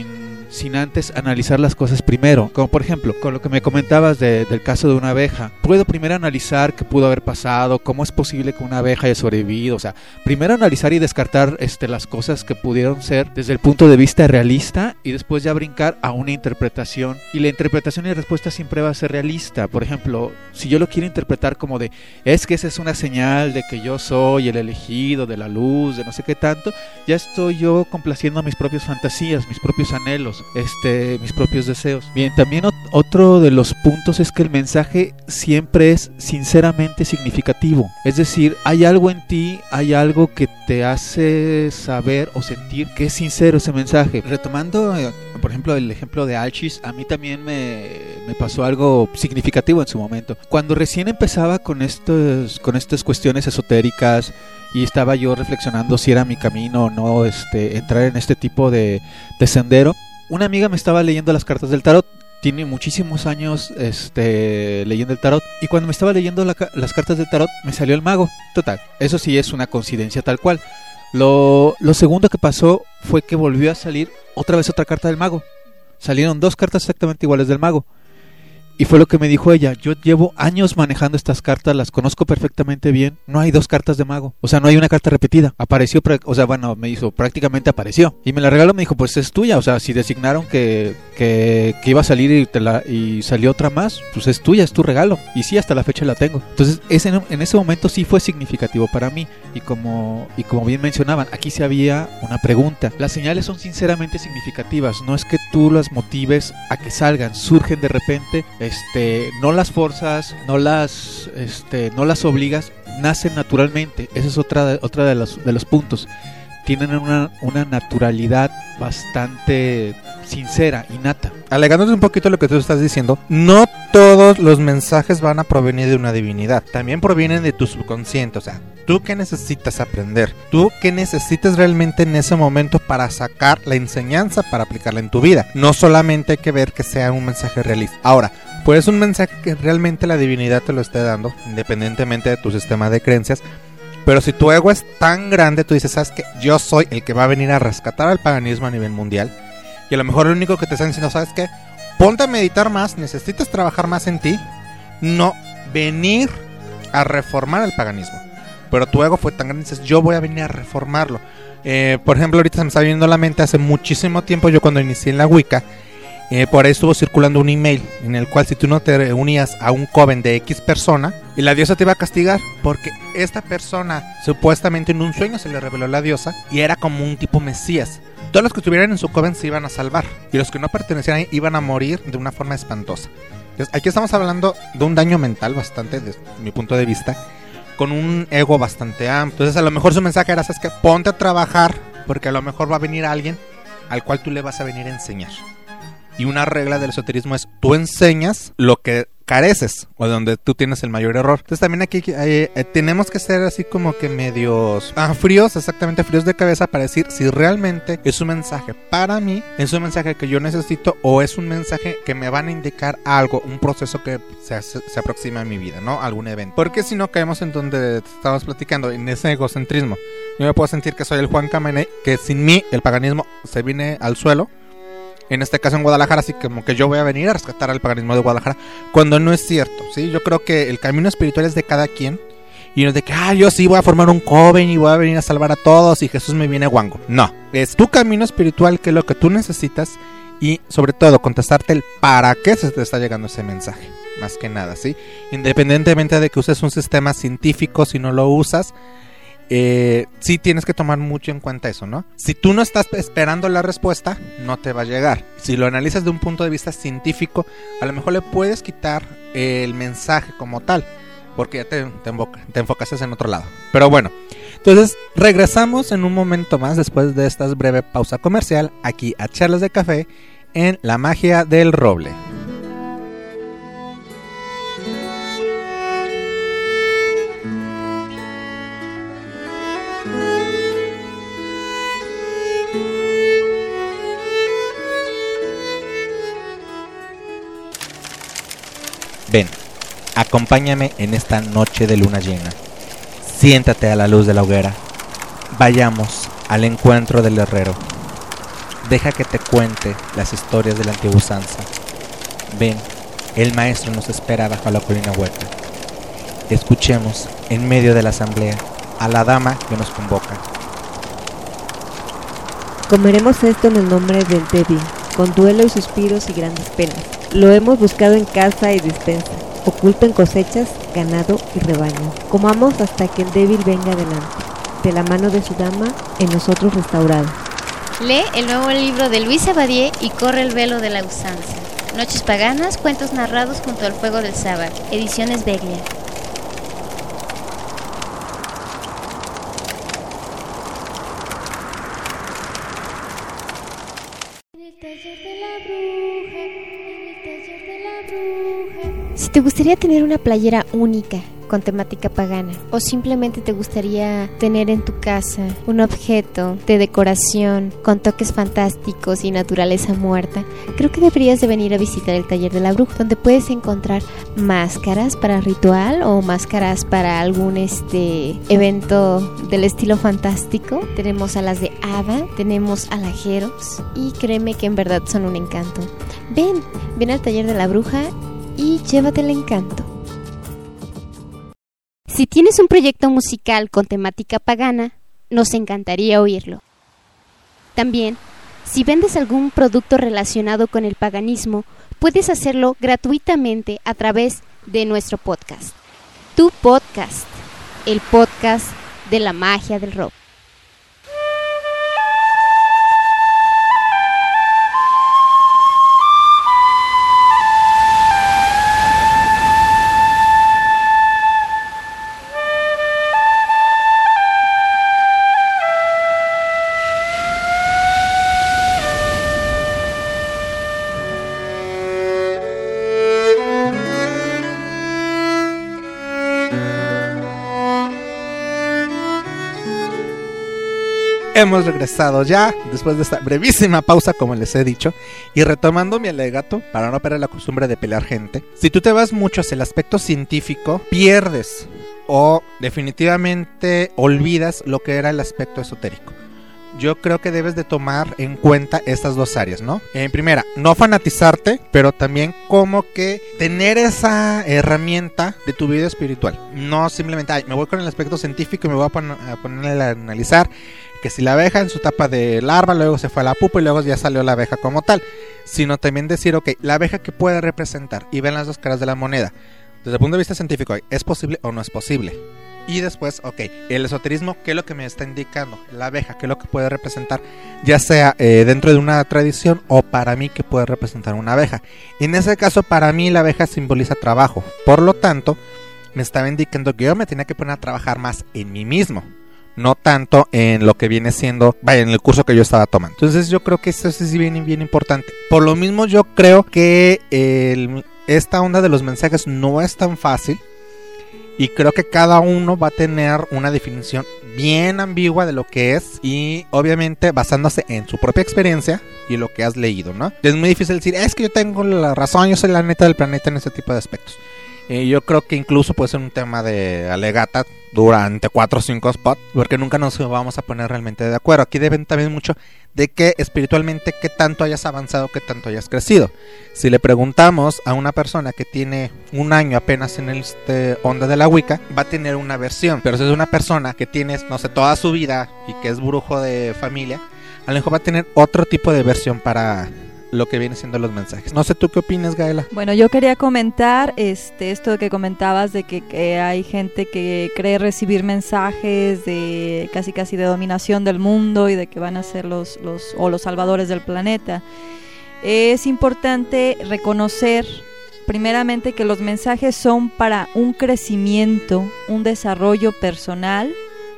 sin antes analizar las cosas primero. Como por ejemplo, con lo que me comentabas de, del caso de una abeja, puedo primero analizar qué pudo haber pasado, cómo es posible que una abeja haya sobrevivido, o sea, primero analizar y descartar este, las cosas que pudieron ser desde el punto de vista realista y después ya brincar a una interpretación, y la interpretación y respuesta siempre va a ser realista. Por ejemplo, si yo lo quiero interpretar como de, es que esa es una señal de que yo soy el elegido de la luz, de no sé qué tanto, ya estoy yo complaciendo a mis propias fantasías, mis propios anhelos, este, mis propios deseos. Bien, también ot- otro de los puntos es que el mensaje siempre es sinceramente significativo, es decir, hay algo en ti, hay algo que te hace saber o sentir que es sincero ese mensaje. Retomando, eh, por ejemplo, el ejemplo de Alchis, a mí también me, me pasó algo significativo en su momento. Cuando recién empezaba con estos, con estas cuestiones esotéricas y estaba yo reflexionando si era mi camino o no, este, entrar en este tipo de, de sendero, una amiga me estaba leyendo las cartas del tarot. Tiene muchísimos años este, leyendo el tarot, y cuando me estaba leyendo la, las cartas del tarot me salió el mago. Total, eso sí es una coincidencia tal cual. Lo, lo segundo que pasó fue que volvió a salir otra vez otra carta del mago. Salieron dos cartas exactamente iguales del mago. Y fue lo que me dijo ella, yo llevo años manejando estas cartas, las conozco perfectamente bien, no hay dos cartas de mago, o sea, no hay una carta repetida, apareció, o sea, bueno, me hizo, prácticamente apareció, y me la regaló, me dijo, pues es tuya, o sea, si designaron que, que, que iba a salir y, te la, y salió otra más, pues es tuya, es tu regalo, y sí, hasta la fecha la tengo. Entonces, ese, en ese momento sí fue significativo para mí, y como, y como bien mencionaban, aquí sí había una pregunta. Las señales son sinceramente significativas, no es que tú las motives a que salgan, surgen de repente. Este, no las forzas, no las, este, no las obligas, nacen naturalmente. Esa es otra, otra de los, de los puntos. Tienen una, una naturalidad bastante sincera, innata. Alegándote un poquito lo que tú estás diciendo, no todos los mensajes van a provenir de una divinidad, también provienen de tu subconsciente. O sea, tú qué necesitas aprender, tú qué necesitas realmente en ese momento para sacar la enseñanza, para aplicarla en tu vida. No solamente hay que ver que sea un mensaje realista. Ahora, pues un mensaje que realmente la divinidad te lo esté dando, independientemente de tu sistema de creencias. Pero si tu ego es tan grande, tú dices, ¿sabes qué? Yo soy el que va a venir a rescatar al paganismo a nivel mundial. Y a lo mejor lo único que te están diciendo, ¿sabes qué? Ponte a meditar más, necesitas trabajar más en ti. No venir a reformar el paganismo. Pero tu ego fue tan grande, dices, yo voy a venir a reformarlo. Eh, por ejemplo, ahorita se me está viendo a la mente, hace muchísimo tiempo, yo cuando inicié en la Wicca, Eh, por ahí estuvo circulando un email en el cual si tú no te unías a un coven de X persona, y la diosa te iba a castigar porque esta persona supuestamente en un sueño se le reveló la diosa y era como un tipo mesías. Todos los que estuvieran en su coven se iban a salvar y los que no pertenecían ahí iban a morir de una forma espantosa. Entonces aquí estamos hablando de un daño mental bastante, desde mi punto de vista, con un ego bastante amplio. Entonces a lo mejor su mensaje era, ¿sabes qué? Ponte a trabajar porque a lo mejor va a venir alguien al cual tú le vas a venir a enseñar. Y una regla del esoterismo es, tú enseñas lo que careces o donde tú tienes el mayor error. Entonces también aquí eh, eh, tenemos que ser así como que medios ah, fríos, exactamente fríos de cabeza, para decir si realmente es un mensaje para mí, es un mensaje que yo necesito, o es un mensaje que me van a indicar algo, un proceso que se, se aproxima a mi vida, ¿no? Algún evento. Porque si no caemos en donde estábamos platicando, en ese egocentrismo. Yo me puedo sentir que soy el Juan Cameney, que sin mí el paganismo se viene al suelo. En este caso en Guadalajara, así como que yo voy a venir a rescatar al paganismo de Guadalajara, cuando no es cierto, ¿sí? Yo creo que el camino espiritual es de cada quien, y no es de que, ah, yo sí voy a formar un coven y voy a venir a salvar a todos y Jesús me viene guango. No, es tu camino espiritual, que es lo que tú necesitas, y sobre todo contestarte el para qué se te está llegando ese mensaje, más que nada, ¿sí? Independientemente de que uses un sistema científico, si no lo usas, Eh, sí tienes que tomar mucho en cuenta eso, ¿no? Si tú no estás esperando la respuesta, no te va a llegar. Si lo analizas de un punto de vista científico, a lo mejor le puedes quitar el mensaje como tal, porque ya te, te, enfoca, te enfocaste en otro lado. Pero bueno, entonces regresamos en un momento más después de esta breve pausa comercial aquí a Charlas de Café en La Magia del Roble. Ven, acompáñame en esta noche de luna llena. Siéntate a la luz de la hoguera. Vayamos al encuentro del herrero. deja que te cuente las historias de la antigua usanza. Ven, el maestro nos espera bajo la colina hueca. Escuchemos, en medio de la asamblea, a la dama que nos convoca. Comeremos esto en el nombre del débil, con duelo y suspiros y grandes penas. Lo hemos buscado en casa y despensa, oculto en cosechas, ganado y rebaño. Comamos hasta que el débil venga adelante, de la mano de su dama, en nosotros restaurado. Lee el nuevo libro de Luis Abadie y corre el velo de la usanza. Noches paganas, cuentos narrados junto al fuego del sábado. Ediciones Beglia. Si te gustaría tener una playera única con temática pagana, o simplemente te gustaría tener en tu casa un objeto de decoración con toques fantásticos y naturaleza muerta, creo que deberías de venir a visitar el Taller de la Bruja, donde puedes encontrar máscaras para ritual o máscaras para algún este evento del estilo fantástico. Tenemos a las de hada, tenemos alajeros, y créeme que en verdad son un encanto. Ven, ven al Taller de la Bruja y llévate el encanto. Si tienes un proyecto musical con temática pagana, nos encantaría oírlo. También, si vendes algún producto relacionado con el paganismo, puedes hacerlo gratuitamente a través de nuestro podcast. Tu podcast, el podcast de la magia del rock. Hemos regresado ya, después de esta brevísima pausa, como les he dicho, y retomando mi alegato, para no perder la costumbre de pelear gente. Si tú te vas mucho hacia el aspecto científico, pierdes o definitivamente olvidas lo que era el aspecto esotérico. Yo creo que debes de tomar en cuenta estas dos áreas, ¿no? En primera, no fanatizarte, pero también como que tener esa herramienta de tu vida espiritual. No simplemente, ay, me voy con el aspecto científico y me voy a, pon- a poner a analizar que si la abeja en su etapa de larva, luego se fue a la pupa y luego ya salió la abeja como tal. Sino también decir, ok, la abeja que puede representar, y ven las dos caras de la moneda. Desde el punto de vista científico, ¿es posible o no es posible? Y después, ok, el esoterismo, ¿qué es lo que me está indicando? La abeja, ¿qué es lo que puede representar? Ya sea eh, dentro de una tradición o para mí, ¿qué puede representar una abeja? En ese caso, para mí la abeja simboliza trabajo. Por lo tanto, me estaba indicando que yo me tenía que poner a trabajar más en mí mismo, no tanto en lo que viene siendo, vaya, en el curso que yo estaba tomando. Entonces yo creo que eso es bien, bien importante. Por lo mismo yo creo que el, esta onda de los mensajes no es tan fácil. Y creo que cada uno va a tener una definición bien ambigua de lo que es. Y obviamente basándose en su propia experiencia y lo que has leído, ¿no? Es muy difícil decir, es que yo tengo la razón, yo soy la neta del planeta en ese tipo de aspectos. Eh, yo creo que incluso puede ser un tema de alegata durante cuatro o cinco spots, porque nunca nos vamos a poner realmente de acuerdo. Aquí deben también mucho de que espiritualmente qué tanto hayas avanzado, qué tanto hayas crecido. Si le preguntamos a una persona que tiene un año apenas en este onda de la Wicca, va a tener una versión. Pero si es una persona que tiene, no sé, toda su vida y que es brujo de familia, a lo mejor va a tener otro tipo de versión para lo que viene siendo los mensajes. No sé tú qué opinas, Gaela. Bueno, yo quería comentar este esto que comentabas de que, que hay gente que cree recibir mensajes de casi casi de dominación del mundo y de que van a ser los, los o los salvadores del planeta. Es importante reconocer primeramente que los mensajes son para un crecimiento, un desarrollo personal,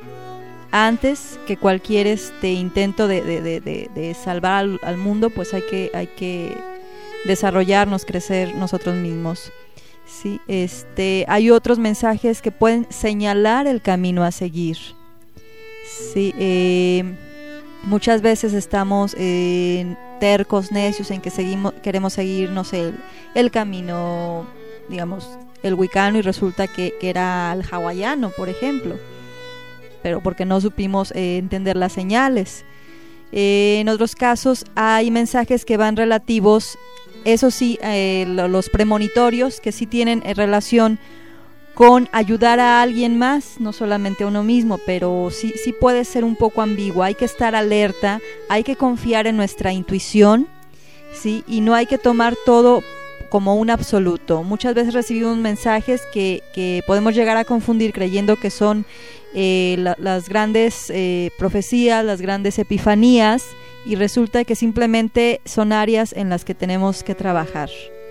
antes que cualquier este intento de, de, de, de, de salvar al, al mundo. Pues hay que, hay que desarrollarnos, crecer nosotros mismos. Sí, este, hay otros mensajes que pueden señalar el camino a seguir. Sí, eh, muchas veces estamos eh, tercos, necios en que seguimos, queremos seguir, no sé, el, el camino, digamos, el wicano, y resulta que, que era el hawaiano, por ejemplo, pero porque no supimos eh, entender las señales. Eh, en otros casos hay mensajes que van relativos, eso sí, eh, los premonitorios, que sí tienen eh, relación con ayudar a alguien más, no solamente a uno mismo, pero sí, sí puede ser un poco ambiguo. Hay que estar alerta, hay que confiar en nuestra intuición, ¿sí? Y no hay que tomar todo como un absoluto. Muchas veces recibimos mensajes que, que podemos llegar a confundir creyendo que son eh, la, las grandes eh, profecías, las grandes epifanías, y resulta que simplemente son áreas en las que tenemos que trabajar.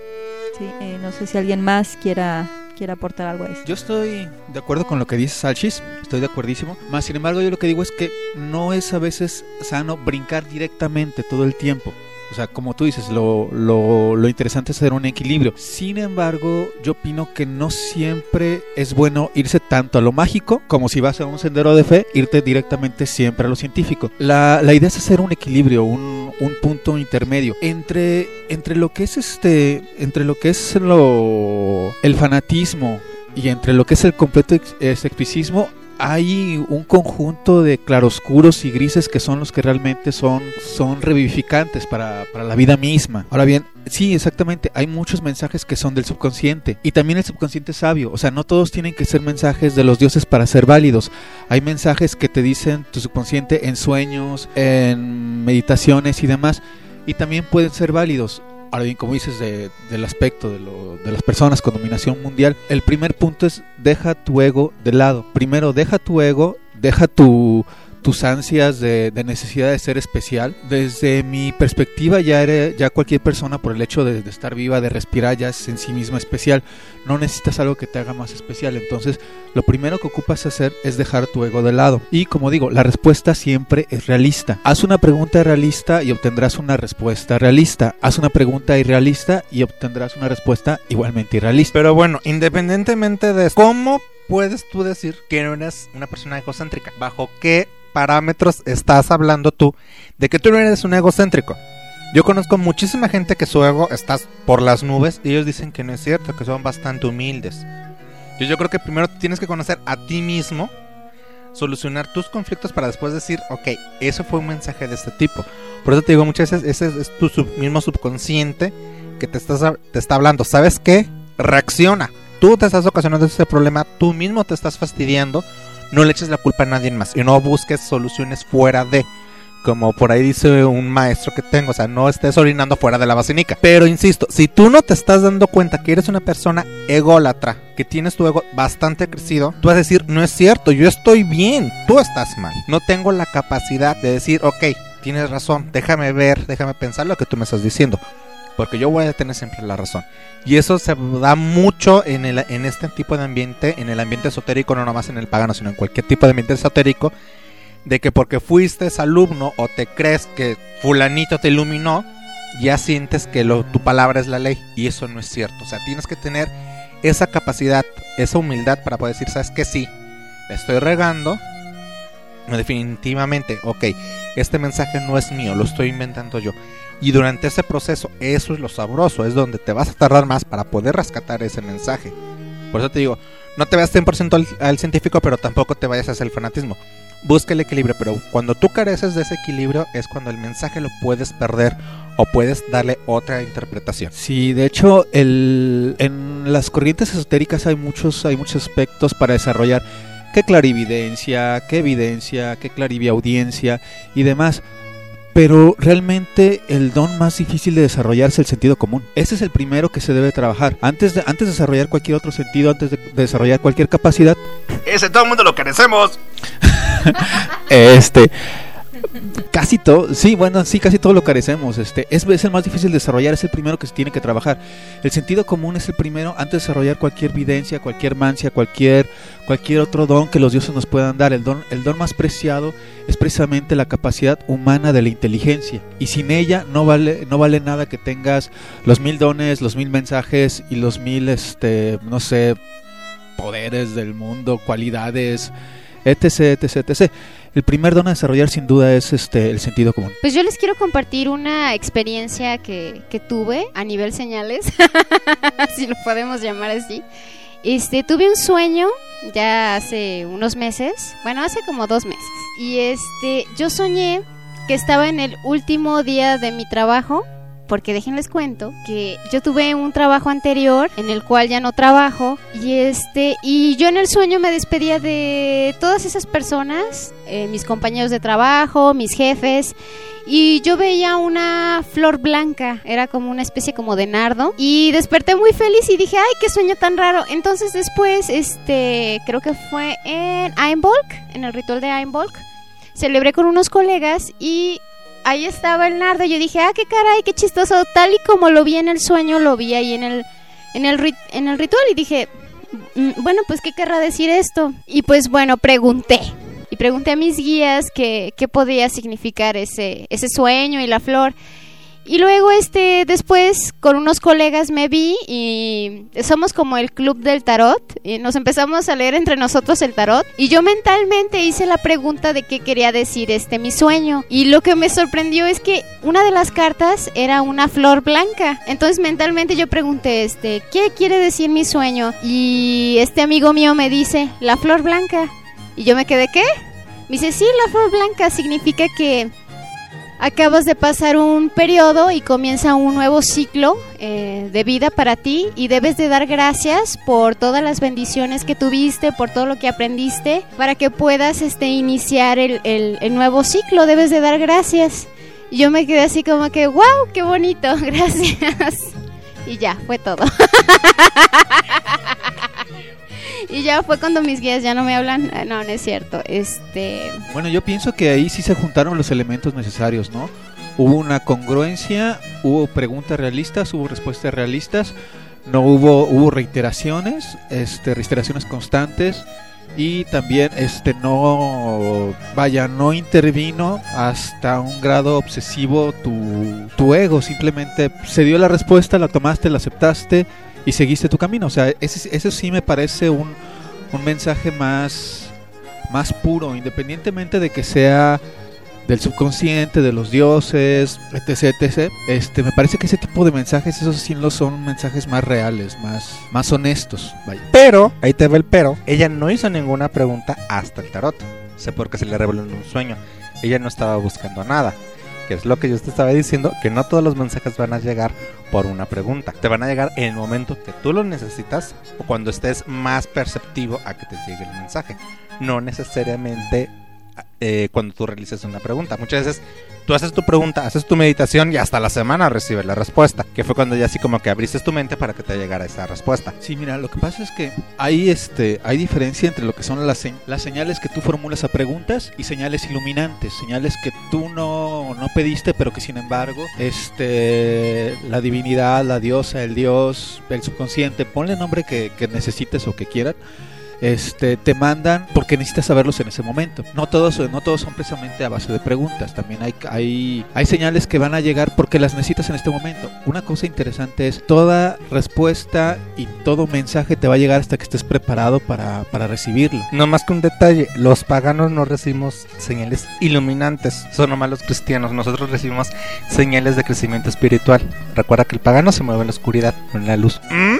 Sí, eh, no sé si alguien más quiera, quiera aportar algo a esto. Yo estoy de acuerdo con lo que dice Salchis, estoy de acuerdísimo. Más sin embargo, yo lo que digo es que no es a veces sano brincar directamente todo el tiempo. O sea, como tú dices, lo, lo, lo interesante es hacer un equilibrio. Sin embargo, yo opino que no siempre es bueno irse tanto a lo mágico, como si vas a un sendero de fe, irte directamente siempre a lo científico. La, la idea es hacer un equilibrio, un, un punto intermedio entre, entre lo que es este, entre lo que es lo, el fanatismo y entre lo que es el completo escepticismo. Hay un conjunto de claroscuros y grises que son los que realmente son, son revivificantes para, para la vida misma. Ahora bien, sí, exactamente, hay muchos mensajes que son del subconsciente, y también el subconsciente es sabio. O sea, no todos tienen que ser mensajes de los dioses para ser válidos. Hay mensajes que te dicen tu subconsciente en sueños, en meditaciones y demás, y también pueden ser válidos. Ahora bien, como dices de, del aspecto de, lo, de las personas con dominación mundial, el primer punto es deja tu ego de lado. Primero deja tu ego, deja tu, tus ansias de, de necesidad de ser especial. Desde mi perspectiva, ya, eres, ya cualquier persona, por el hecho de, de estar viva, de respirar, ya es en sí misma especial. No necesitas algo que te haga más especial. Entonces, lo primero que ocupas hacer es dejar tu ego de lado. Y como digo, la respuesta siempre es realista. Haz una pregunta realista y obtendrás una respuesta realista. Haz una pregunta irrealista y obtendrás una respuesta igualmente irrealista. Pero bueno, independientemente de cómo puedes tú decir que eres una persona egocéntrica, ¿bajo qué parámetros estás hablando tú de que tú no eres un egocéntrico? Yo conozco muchísima gente que su ego está por las nubes y ellos dicen que no es cierto, que son bastante humildes. Yo, yo creo que primero tienes que conocer a ti mismo, solucionar tus conflictos para después decir, ok, eso fue un mensaje de este tipo. Por eso te digo, muchas veces ese es tu sub, mismo subconsciente que te, estás, te está hablando. ¿Sabes qué? Reacciona. Tú te estás ocasionando ese problema, tú mismo te estás fastidiando. No le eches la culpa a nadie más y no busques soluciones fuera de, como por ahí dice un maestro que tengo, o sea, no estés orinando fuera de la basinica. Pero insisto, si tú no te estás dando cuenta que eres una persona ególatra, que tienes tu ego bastante crecido, tú vas a decir, no es cierto, yo estoy bien, tú estás mal. No tengo la capacidad de decir, ok, tienes razón, déjame ver, déjame pensar lo que tú me estás diciendo, porque yo voy a tener siempre la razón. Y eso se da mucho en, el, en este tipo de ambiente, en el ambiente esotérico, no nomás en el pagano, sino en cualquier tipo de ambiente esotérico, de que porque fuiste alumno o te crees que fulanito te iluminó, ya sientes que lo, tu palabra es la ley, y eso no es cierto. O sea, tienes que tener esa capacidad, esa humildad para poder decir, ¿sabes qué? Sí, la estoy regando, no, definitivamente, ok, este mensaje no es mío, lo estoy inventando yo. Y durante ese proceso, eso es lo sabroso, es donde te vas a tardar más para poder rescatar ese mensaje. Por eso te digo, no te vayas cien por ciento al, al científico, pero tampoco te vayas hacia el fanatismo. Busca el equilibrio, pero cuando tú careces de ese equilibrio es cuando el mensaje lo puedes perder o puedes darle otra interpretación. Sí, de hecho, el, en las corrientes esotéricas hay muchos, hay muchos aspectos para desarrollar. Qué clarividencia, qué evidencia, qué clariviaudiencia y demás. Pero realmente el don más difícil de desarrollar es el sentido común. Ese es el primero que se debe trabajar. Antes de, antes de desarrollar cualquier otro sentido, antes de, de desarrollar cualquier capacidad. Ese todo el mundo lo carecemos. este... Casi todo, sí, bueno, sí, casi todo lo carecemos. Este, es, es el más difícil de desarrollar, es el primero que se tiene que trabajar. El sentido común es el primero antes de desarrollar cualquier evidencia, cualquier mancia, cualquier, cualquier otro don que los dioses nos puedan dar. El don, el don más preciado es precisamente la capacidad humana de la inteligencia. Y sin ella no vale, no vale nada que tengas los mil dones, los mil mensajes y los mil, este, no sé, poderes del mundo, cualidades, etc, etc, etc. El primer don a desarrollar sin duda es este el sentido común. Pues yo les quiero compartir una experiencia que, que tuve a nivel señales, si lo podemos llamar así. Este, tuve un sueño ya hace unos meses, bueno, hace como dos meses. Y este, yo soñé que estaba en el último día de mi trabajo, porque déjenles cuento que yo tuve un trabajo anterior en el cual ya no trabajo, y este y yo en el sueño me despedía de todas esas personas, eh, mis compañeros de trabajo, mis jefes, y yo veía una flor blanca, era como una especie como de nardo, y desperté muy feliz y dije, ay, qué sueño tan raro. Entonces después, este, creo que fue en Einbolk, en el ritual de Einbolk, celebré con unos colegas y ahí estaba el nardo. Yo dije, ah, qué caray, qué chistoso, tal y como lo vi en el sueño, lo vi ahí en el, en el, rit- en el ritual, y dije, bueno, pues, ¿qué querrá decir esto? Y pues, bueno, pregunté. Y pregunté a mis guías qué, qué podía significar ese, ese sueño y la flor. Y luego este después con unos colegas me vi y somos como el club del tarot y nos empezamos a leer entre nosotros el tarot, y yo mentalmente hice la pregunta de qué quería decir este mi sueño, y lo que me sorprendió es que una de las cartas era una flor blanca. Entonces mentalmente yo pregunté, este, ¿qué quiere decir mi sueño? Y este amigo mío me dice, la flor blanca. Y yo me quedé, ¿qué? Me dice, sí, la flor blanca significa que acabas de pasar un periodo y comienza un nuevo ciclo eh, de vida para ti, y debes de dar gracias por todas las bendiciones que tuviste, por todo lo que aprendiste, para que puedas este, iniciar el, el, el nuevo ciclo. Debes de dar gracias. Y yo me quedé así como que, wow, qué bonito, gracias. Y ya, fue todo. Y ya fue cuando mis guías ya no me hablan. No, no es cierto. Este. Bueno, yo pienso que ahí sí se juntaron los elementos necesarios, ¿no? Hubo una congruencia, hubo preguntas realistas, hubo respuestas realistas, no hubo hubo reiteraciones, este, reiteraciones constantes, y también este no vaya no intervino hasta un grado obsesivo tu tu ego. Simplemente se dio la respuesta, la tomaste, la aceptaste y seguiste tu camino. O sea, ese, ese sí me parece un, un mensaje más, más puro, independientemente de que sea del subconsciente, de los dioses, etc, etc. Este, me parece que ese tipo de mensajes, esos sí lo son mensajes más reales, más, más honestos, vaya. Pero, ahí te va el pero, ella no hizo ninguna pregunta hasta el tarot. Sé porque se le reveló en un sueño. Ella no estaba buscando nada, que es lo que yo te estaba diciendo, que no todos los mensajes van a llegar por una pregunta. Te van a llegar en el momento que tú lo necesitas, o cuando estés más perceptivo a que te llegue el mensaje. No necesariamente eh, cuando tú realices una pregunta. Muchas veces tú haces tu pregunta, haces tu meditación y hasta la semana recibes la respuesta, que fue cuando ya así como que abriste tu mente para que te llegara esa respuesta. Sí, mira, lo que pasa es que hay este hay diferencia entre lo que son las, se- las señales que tú formulas a preguntas y señales iluminantes, señales que tú no, no pediste, pero que sin embargo este la divinidad, la diosa, el dios, el subconsciente, ponle el nombre que, que necesites o que quieran, Este, te mandan porque necesitas saberlos en ese momento. No todos, no todos son precisamente a base de preguntas. También hay, hay, hay señales que van a llegar porque las necesitas en este momento. Una cosa interesante es, toda respuesta y todo mensaje te va a llegar hasta que estés preparado para, para recibirlo. No más que un detalle, los paganos no recibimos señales iluminantes, son nomás los cristianos. Nosotros recibimos señales de crecimiento espiritual. Recuerda que el pagano se mueve en la oscuridad, no en la luz. ¿Mm?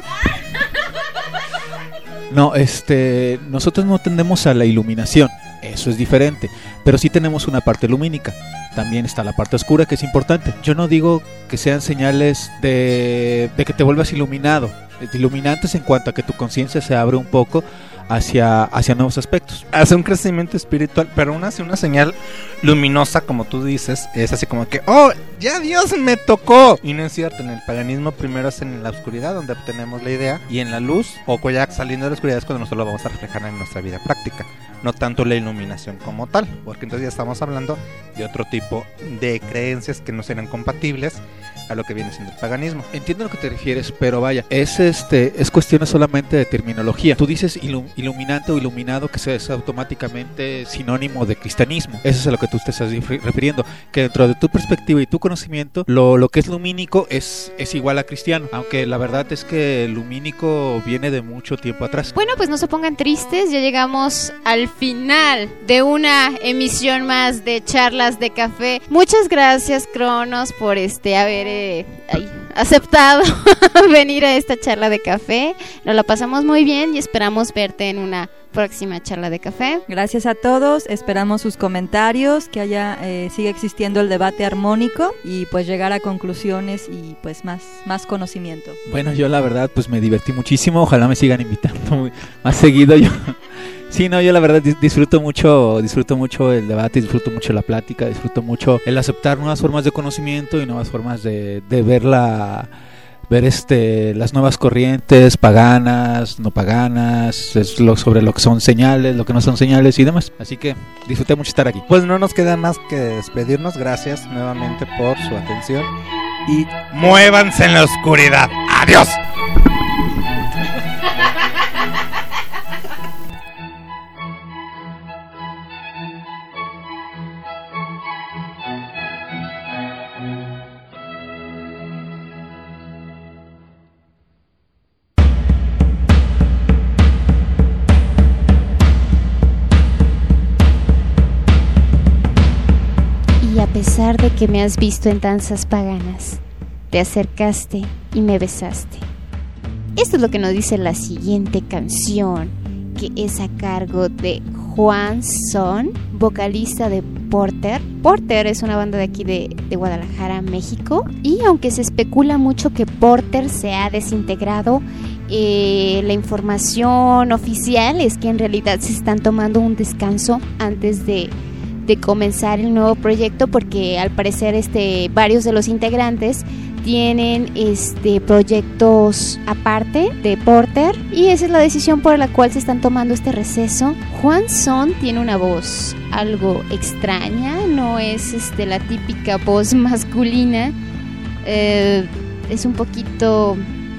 No, este, nosotros no tendemos a la iluminación, eso es diferente, pero sí tenemos una parte lumínica. También está la parte oscura, que es importante. Yo no digo que sean señales de, de que te vuelvas iluminado, iluminantes en cuanto a que tu conciencia se abre un poco hacia, hacia nuevos aspectos. Hace un crecimiento espiritual, pero aún así una señal luminosa, como tú dices, es así como que, oh, ya Dios me tocó. Y no es cierto, en el paganismo primero es en la oscuridad donde obtenemos la idea, y en la luz, o ya saliendo de la oscuridad, es cuando nosotros lo vamos a reflejar en nuestra vida práctica, no tanto la iluminación como tal, porque entonces ya estamos hablando de otro tipo de creencias que no serán compatibles a lo que viene siendo el paganismo. Entiendo a lo que te refieres, pero vaya, es este es cuestión solamente de terminología. Tú dices ilum, iluminante o iluminado, que es automáticamente sinónimo de cristianismo. Eso es a lo que tú te estás refiriendo, que dentro de tu perspectiva y tu conocimiento, lo, lo que es lumínico es, es igual a cristiano, aunque la verdad es que lumínico viene de mucho tiempo atrás. Bueno, pues no se pongan tristes, ya llegamos al final de una emisión más de Charlas de Café. Muchas gracias, Cronos, por este haber eh, ay, aceptado venir a esta charla de café. Nos la pasamos muy bien y esperamos verte en una próxima charla de café. Gracias a todos, esperamos sus comentarios, que haya eh, siga existiendo el debate armónico y pues llegar a conclusiones y pues más, más conocimiento. Bueno, yo la verdad pues me divertí muchísimo, ojalá me sigan invitando muy, más seguido. Yo sí, no, yo la verdad disfruto mucho, disfruto mucho el debate, disfruto mucho la plática, disfruto mucho el aceptar nuevas formas de conocimiento y nuevas formas de, de ver la ver este las nuevas corrientes paganas, no paganas, es lo sobre lo que son señales, lo que no son señales y demás. Así que disfruté mucho estar aquí. Pues no nos queda más que despedirnos. Gracias nuevamente por su atención y muévanse en la oscuridad. Adiós. A pesar de que me has visto en danzas paganas, te acercaste y me besaste. Esto es lo que nos dice la siguiente canción, que es a cargo de Juan Son, vocalista de Porter. Porter es una banda de aquí de, de Guadalajara, México, y aunque se especula mucho que Porter se ha desintegrado, eh, la información oficial es que en realidad se están tomando un descanso antes de de comenzar el nuevo proyecto, porque al parecer este varios de los integrantes tienen este proyectos aparte de Porter y esa es la decisión por la cual se están tomando este receso. Juan Son tiene una voz algo extraña, no es este la típica voz masculina, eh, es un poquito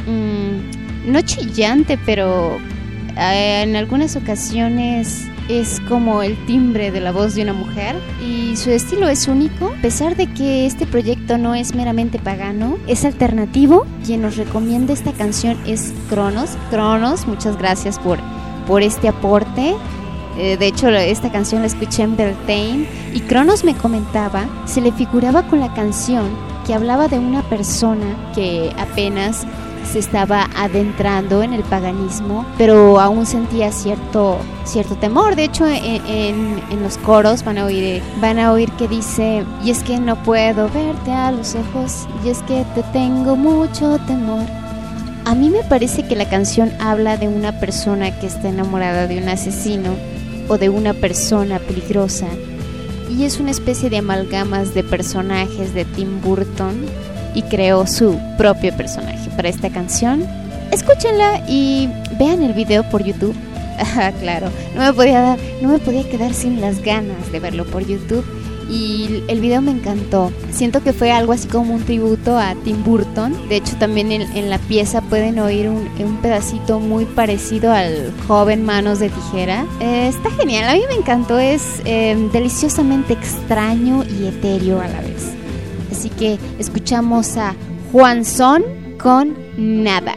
mmm, no chillante, pero eh, en algunas ocasiones es como el timbre de la voz de una mujer y su estilo es único. A pesar de que este proyecto no es meramente pagano, es alternativo. Quien nos recomienda esta canción es Cronos. Cronos, muchas gracias por, por este aporte. Eh, de hecho, esta canción la escuché en Beltane y Cronos me comentaba, se le figuraba con la canción que hablaba de una persona que apenas se estaba adentrando en el paganismo, pero aún sentía cierto cierto temor. De hecho, en, en, en los coros van a oír van a oír que dice: y es que no puedo verte a los ojos, y es que te tengo mucho temor. A mí me parece que la canción habla de una persona que está enamorada de un asesino o de una persona peligrosa, y es una especie de amalgamas de personajes de Tim Burton, y creó su propio personaje para esta canción. Escúchenla y vean el video por YouTube. Ah, claro, no me podía dar, no me podía quedar sin las ganas de verlo por YouTube. Y el video me encantó. Siento que fue algo así como un tributo a Tim Burton. De hecho, también en, en la pieza pueden oír un, un pedacito muy parecido al joven Manos de Tijera. Eh, está genial, a mí me encantó. Es eh, deliciosamente extraño y etéreo a la vez. Así que escuchamos a Juan Son con Nada.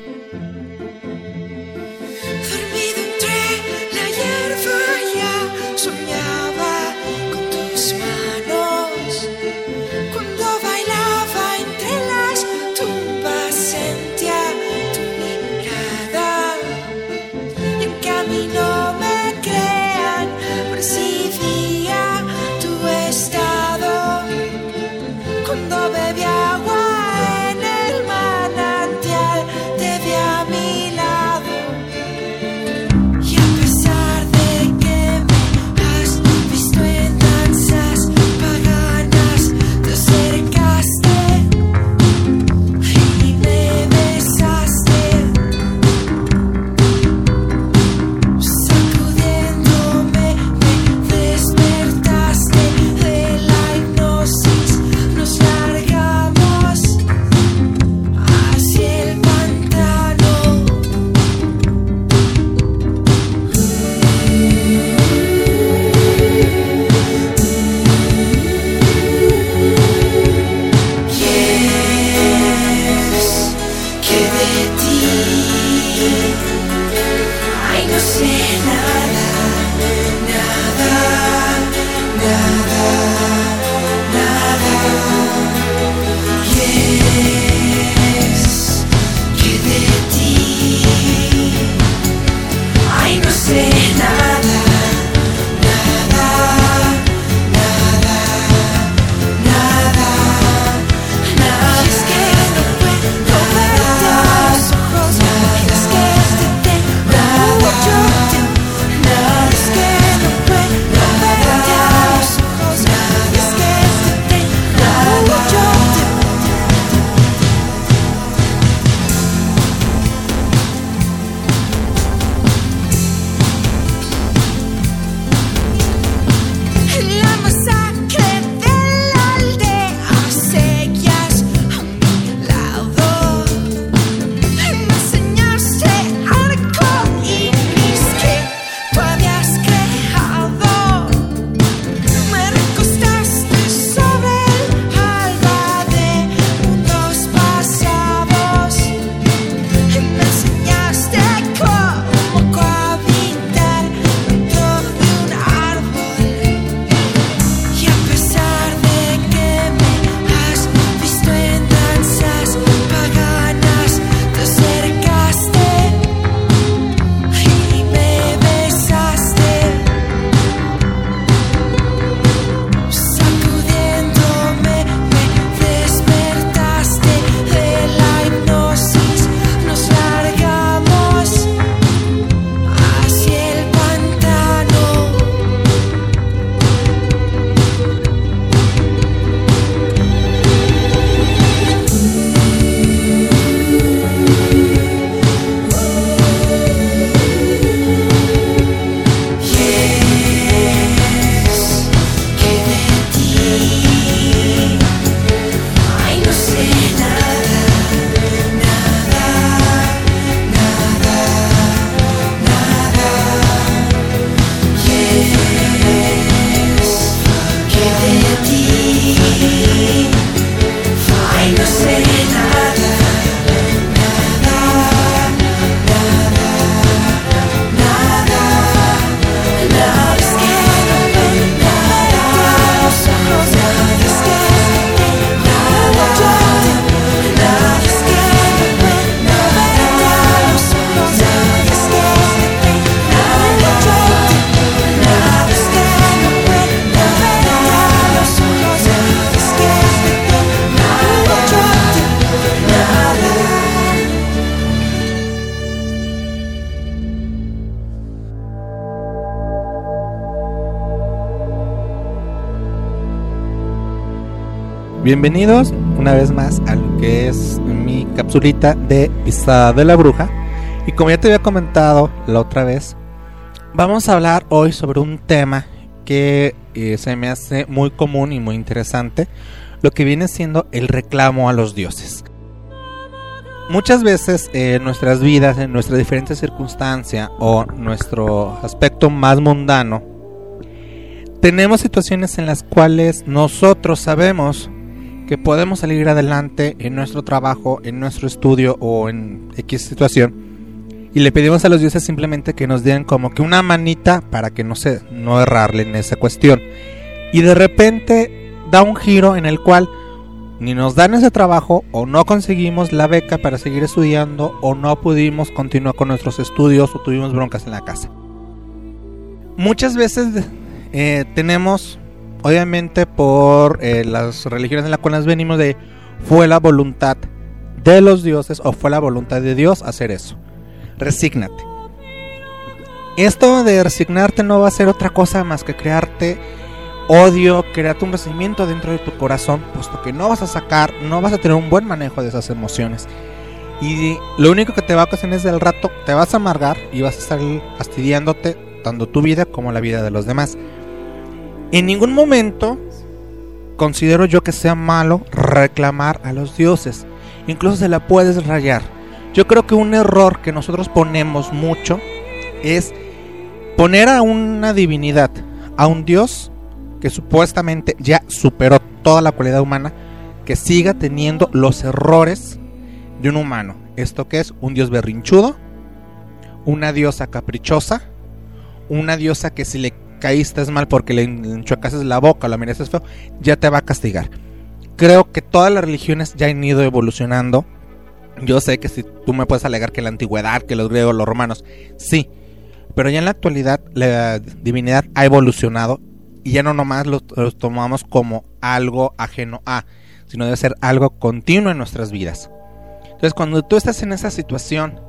Dormido entre la hierba ya soñaba con tus manos. Cuando bailaba entre las tumbas sentía tu mirada. Y aunque a mí no me crean, percibía tu estado. Cuando bebí agua en el manantial, te vi Bienvenidos una vez más a lo que es mi capsulita de Pisada de la Bruja. Y como ya te había comentado la otra vez, vamos a hablar hoy sobre un tema que eh, se me hace muy común y muy interesante, lo que viene siendo el reclamo a los dioses. Muchas veces eh, en nuestras vidas, en nuestras diferentes circunstancias o nuestro aspecto más mundano, tenemos situaciones en las cuales nosotros sabemos que podemos salir adelante en nuestro trabajo, en nuestro estudio o en X situación, y le pedimos a los dioses simplemente que nos den como que una manita para que no se no errarle en esa cuestión, y de repente da un giro en el cual ni nos dan ese trabajo, o no conseguimos la beca para seguir estudiando, o no pudimos continuar con nuestros estudios, o tuvimos broncas en la casa. Muchas veces eh, tenemos, obviamente por eh, las religiones en las cuales venimos, de fue la voluntad de los dioses o fue la voluntad de Dios hacer eso. Resígnate. Esto de resignarte no va a ser otra cosa más que crearte odio, crearte un resentimiento dentro de tu corazón, puesto que no vas a sacar, no vas a tener un buen manejo de esas emociones. Y lo único que te va a ocasionar es del rato, te vas a amargar y vas a estar fastidiándote tanto tu vida como la vida de los demás. En ningún momento considero yo que sea malo reclamar a los dioses. Incluso se la puedes rayar. Yo creo que un error que nosotros ponemos mucho es poner a una divinidad, a un dios que supuestamente ya superó toda la cualidad humana, que siga teniendo los errores de un humano. ¿Esto qué es? Un dios berrinchudo, una diosa caprichosa, una diosa que si le caíste mal porque le enchuecaste la boca, la miraste feo, ya te va a castigar. Creo que todas las religiones ya han ido evolucionando. Yo sé que si tú me puedes alegar que la antigüedad, que los griegos, los romanos, sí, pero ya en la actualidad la divinidad ha evolucionado y ya no nomás lo, lo tomamos como algo ajeno a, sino debe ser algo continuo en nuestras vidas. Entonces, cuando tú estás en esa situación,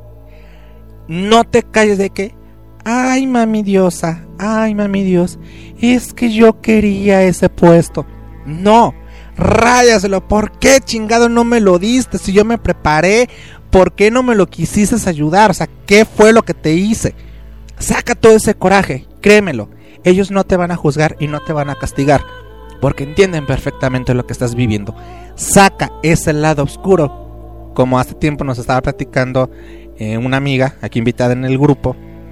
no te calles de que ay mami diosa, ay mami Dios, es que yo quería ese puesto. No, ráyaselo. ¿Por qué chingado no me lo diste? Si yo me preparé, ¿por qué no me lo quisiste ayudar? O sea, ¿qué fue lo que te hice? Saca todo ese coraje, créemelo. Ellos no te van a juzgar y no te van a castigar, porque entienden perfectamente lo que estás viviendo. Saca ese lado oscuro. Como hace tiempo nos estaba platicando eh, una amiga, aquí invitada en el grupo.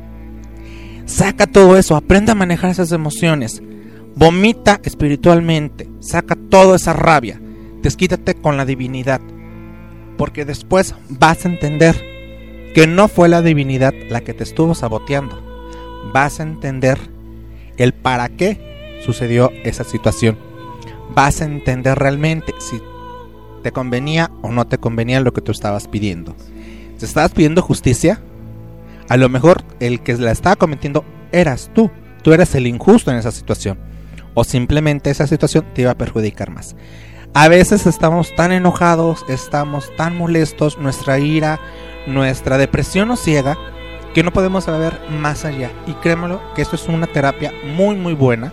Saca todo eso, aprende a manejar esas emociones. Vomita espiritualmente, saca toda esa rabia, desquítate con la divinidad, porque después vas a entender que no fue la divinidad la que te estuvo saboteando. Vas a entender el para qué sucedió esa situación. Vas a entender realmente si te convenía o no te convenía lo que tú estabas pidiendo. Si estabas pidiendo justicia, a lo mejor el que la estaba cometiendo eras tú. Tú eras el injusto en esa situación. O simplemente esa situación te iba a perjudicar más. A veces estamos tan enojados, estamos tan molestos, nuestra ira, nuestra depresión nos ciega, que no podemos ver más allá. Y créemelo que esto es una terapia muy muy buena.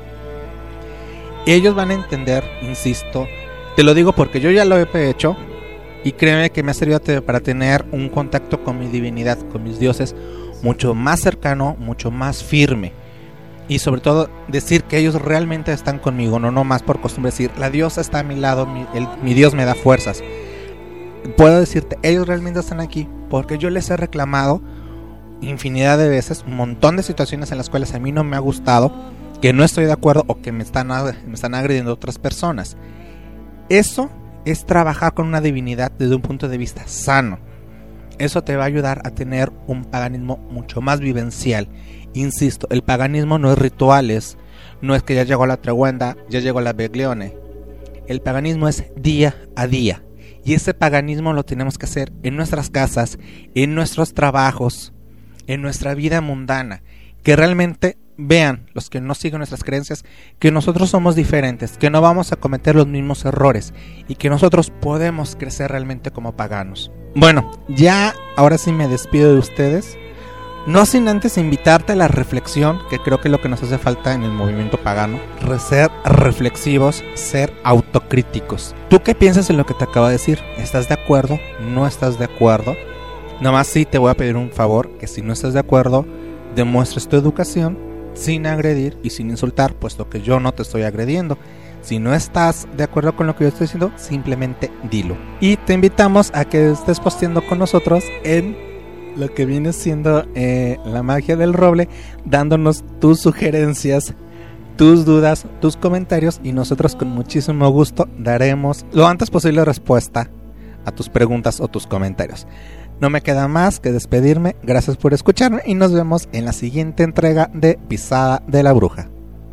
Ellos van a entender, insisto, te lo digo porque yo ya lo he hecho. Y créeme que me ha servido para tener un contacto con mi divinidad, con mis dioses, mucho más cercano, mucho más firme. Y sobre todo decir que ellos realmente están conmigo, no nomás por costumbre decir la diosa está a mi lado, mi, el, mi Dios me da fuerzas. Puedo decirte, ellos realmente están aquí porque yo les he reclamado infinidad de veces, un montón de situaciones en las cuales a mí no me ha gustado, que no estoy de acuerdo o que me están, me están agrediendo otras personas. Eso es trabajar con una divinidad desde un punto de vista sano. Eso te va a ayudar a tener un paganismo mucho más vivencial. Insisto, el paganismo no es rituales, no es que ya llegó la tregua, ya llegó la Beglione. El paganismo es día a día. Y ese paganismo lo tenemos que hacer en nuestras casas, en nuestros trabajos, en nuestra vida mundana. Que realmente vean los que no siguen nuestras creencias que nosotros somos diferentes, que no vamos a cometer los mismos errores y que nosotros podemos crecer realmente como paganos. Bueno, ya ahora sí me despido de ustedes. No sin antes invitarte a la reflexión, que creo que es lo que nos hace falta en el movimiento pagano. Ser reflexivos, ser autocríticos. ¿Tú qué piensas en lo que te acabo de decir? ¿Estás de acuerdo? ¿No estás de acuerdo? Nomás sí te voy a pedir un favor, que si no estás de acuerdo, demuestres tu educación sin agredir y sin insultar, puesto que yo no te estoy agrediendo. Si no estás de acuerdo con lo que yo estoy diciendo, simplemente dilo. Y te invitamos a que estés posteando con nosotros en lo que viene siendo eh, la magia del roble, dándonos tus sugerencias, tus dudas, tus comentarios, y nosotros con muchísimo gusto daremos lo antes posible respuesta a tus preguntas o tus comentarios. No me queda más que despedirme, gracias por escucharme y nos vemos en la siguiente entrega de Pisada de la Bruja.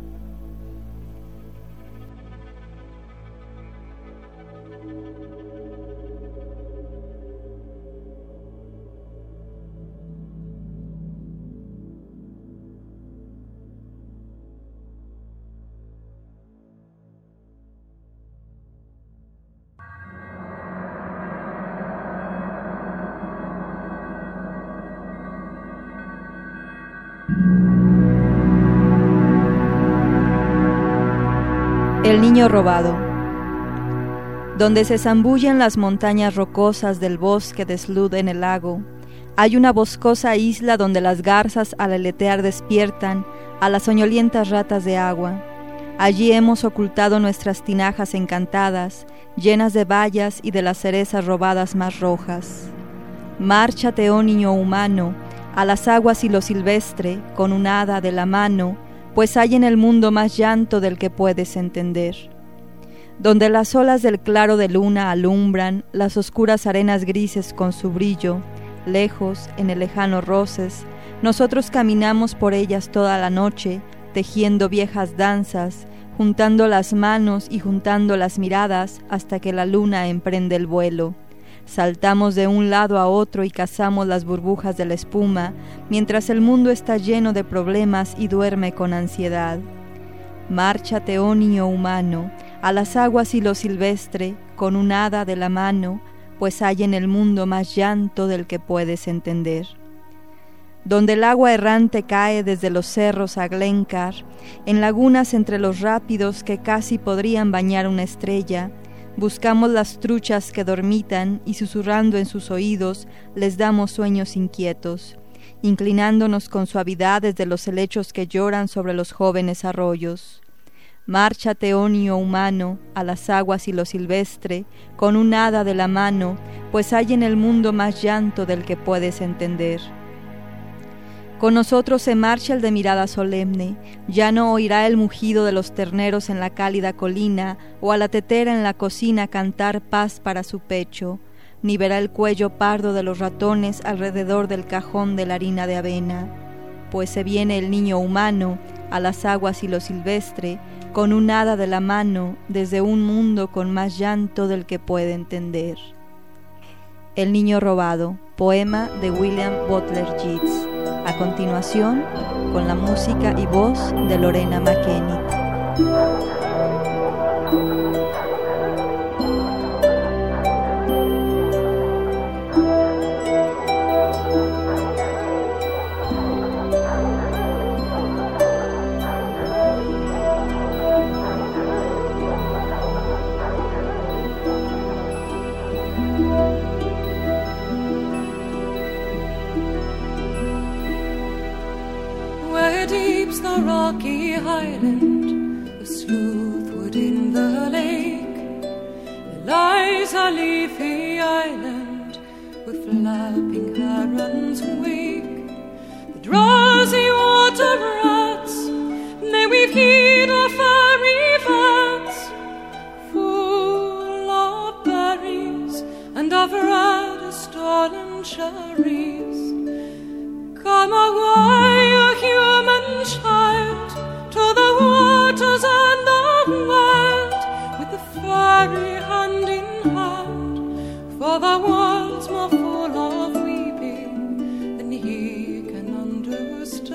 El niño robado. Donde se zambullen las montañas rocosas del bosque deslud en el lago, hay una boscosa isla donde las garzas al aletear despiertan a las soñolientas ratas de agua. Allí hemos ocultado nuestras tinajas encantadas, llenas de bayas y de las cerezas robadas más rojas. Márchate, oh niño humano, a las aguas y lo silvestre, con un hada de la mano, pues hay en el mundo más llanto del que puedes entender. Donde las olas del claro de luna alumbran las oscuras arenas grises con su brillo, lejos, en el lejano roces, nosotros caminamos por ellas toda la noche, tejiendo viejas danzas, juntando las manos y juntando las miradas hasta que la luna emprende el vuelo. Saltamos de un lado a otro y cazamos las burbujas de la espuma, mientras el mundo está lleno de problemas y duerme con ansiedad. Márchate, oh niño humano, a las aguas y lo silvestre, con un hada de la mano, pues hay en el mundo más llanto del que puedes entender. Donde el agua errante cae desde los cerros a Glencar, en lagunas entre los rápidos que casi podrían bañar una estrella, buscamos las truchas que dormitan y susurrando en sus oídos les damos sueños inquietos, inclinándonos con suavidad desde los helechos que lloran sobre los jóvenes arroyos. Márchate, oh niño humano, a las aguas y lo silvestre, con un hada de la mano, pues hay en el mundo más llanto del que puedes entender. Con nosotros se marcha el de mirada solemne, ya no oirá el mugido de los terneros en la cálida colina, o a la tetera en la cocina cantar paz para su pecho, ni verá el cuello pardo de los ratones alrededor del cajón de la harina de avena, pues se viene el niño humano, a las aguas y lo silvestre, con un hada de la mano, desde un mundo con más llanto del que puede entender. El niño robado, poema de William Butler Yeats. A continuación, con la música y voz de Lorena McKennitt. The rocky highland, the smoothwood in the lake, there lies a leafy island with flapping herons wake. The drowsy water rats, they weave heat of fairy vats, full of berries and of red stolen cherries. Come away, a human child, to the waters and the wild, with the fairy hand in hand, for the world's more full of weeping than he can understand.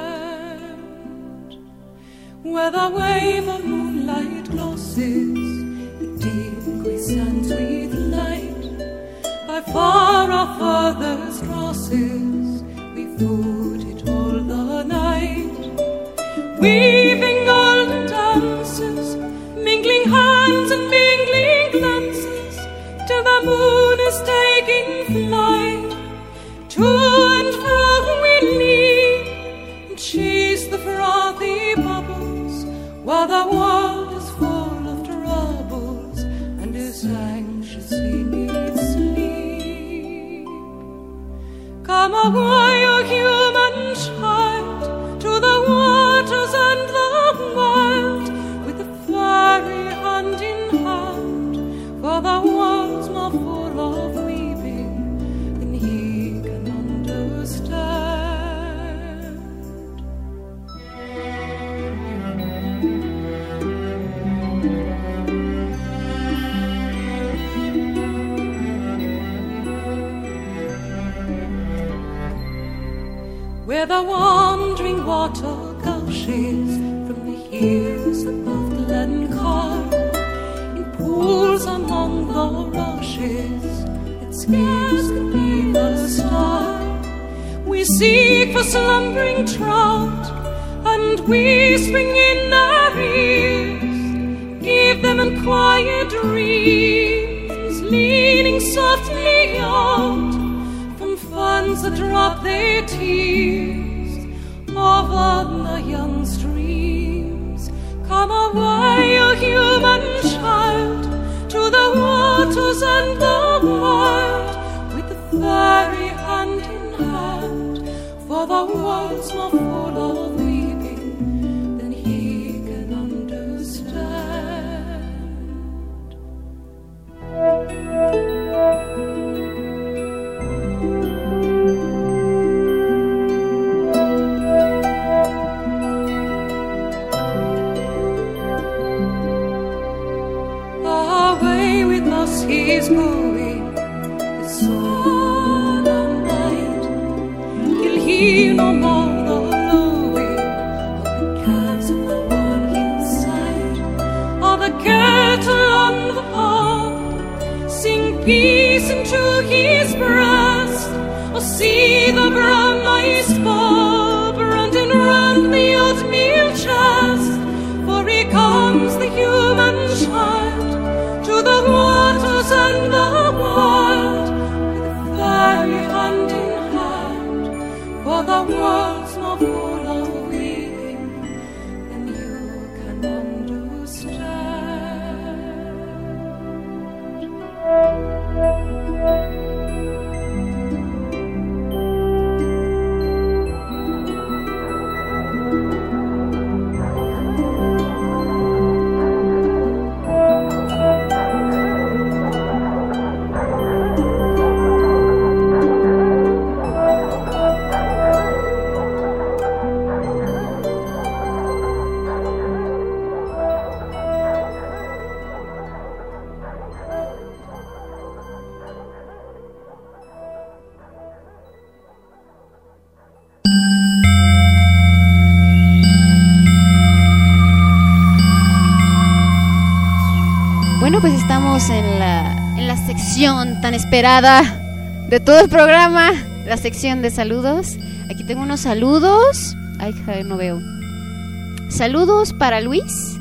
Where the wave of moonlight glosses the deep quiescence with light, by far our furthest crosses we barefooted all the night, weaving golden dances, mingling hands and mingling glances, till the moon is taking flight. To and fro we leap and chase the frothy bubbles, while the world is full of troubles and is anxiously needs sleep. Come away, O human child, to the waters and the wild, with the fairy hand in hand, for the world's more full of weeping than he can understand. Where the wandering water gushes from the hills above Glencar, in pools among the rushes that scarce can be the star, we seek for slumbering trout, and we spring in our ears, give them in quiet dreams, leaning softly out from funds that drop their tears over the young streams. Come away, O human child, to the waters and the wild, with the fairy hand in hand, for the world's more full of weeping than he can understand. He's moving the sun and night, he'll hear no more the lowing of the calves on the one hillside, or the cattle on the pond sing peace into his breast, or see the brown eyes bob running round the oatmeal chest, for he comes the human child to the waters and the wild, with a fairy hand in hand, for the world's more full of weeping than you can understand. Bueno, pues estamos en la, en la sección tan esperada de todo el programa, la sección de saludos. Aquí tengo unos saludos. Ay, no veo. Saludos para Luis,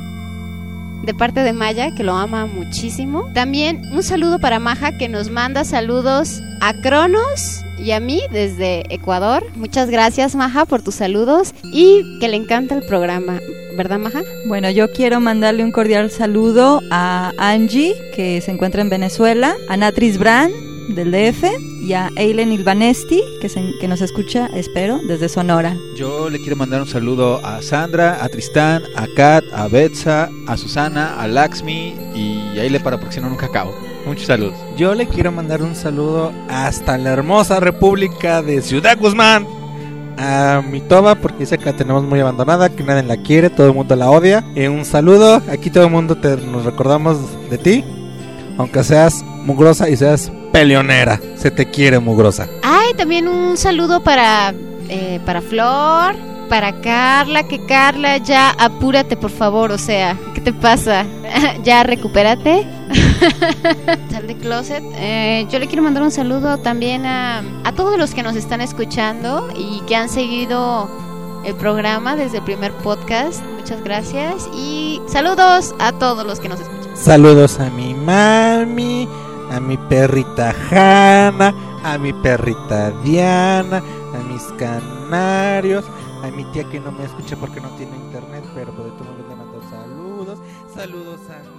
de parte de Maya, que lo ama muchísimo. También un saludo para Maja, que nos manda saludos a Cronos y a mí desde Ecuador. Muchas gracias, Maja, por tus saludos y que le encanta el programa, ¿verdad, Maja? Bueno, yo quiero mandarle un cordial saludo a Angie, que se encuentra en Venezuela, a Natris Brand del D F y a Eileen Ilvanesti, que, se, que nos escucha, espero, desde Sonora. Yo le quiero mandar un saludo a Sandra, a Tristán, a Kat, a Betsa, a Susana, a Laxmi, y ahí le paro porque si no nunca acabo. Muchos saludos. Yo le quiero mandar un saludo hasta la hermosa República de Ciudad Guzmán, a mi Toba, porque dice que la tenemos muy abandonada, que nadie la quiere, todo el mundo la odia. Eh, un saludo, aquí todo el mundo te, nos recordamos de ti, aunque seas mugrosa y seas peleonera, se te quiere, mugrosa. Ay, también un saludo para eh, para Flor, para Carla, que Carla, ya apúrate por favor, o sea, ¿qué te pasa? Ya recupérate. Sal de closet. Eh, yo le quiero mandar un saludo también a, a todos los que nos están escuchando y que han seguido el programa desde el primer podcast. Muchas gracias y saludos a todos los que nos escuchan. Saludos a mi mami, a mi perrita Hanna, a mi perrita Diana, a mis canarios, a mi tía que no me escucha porque no tiene internet, pero de todo modo le mando saludos. Saludos a mi...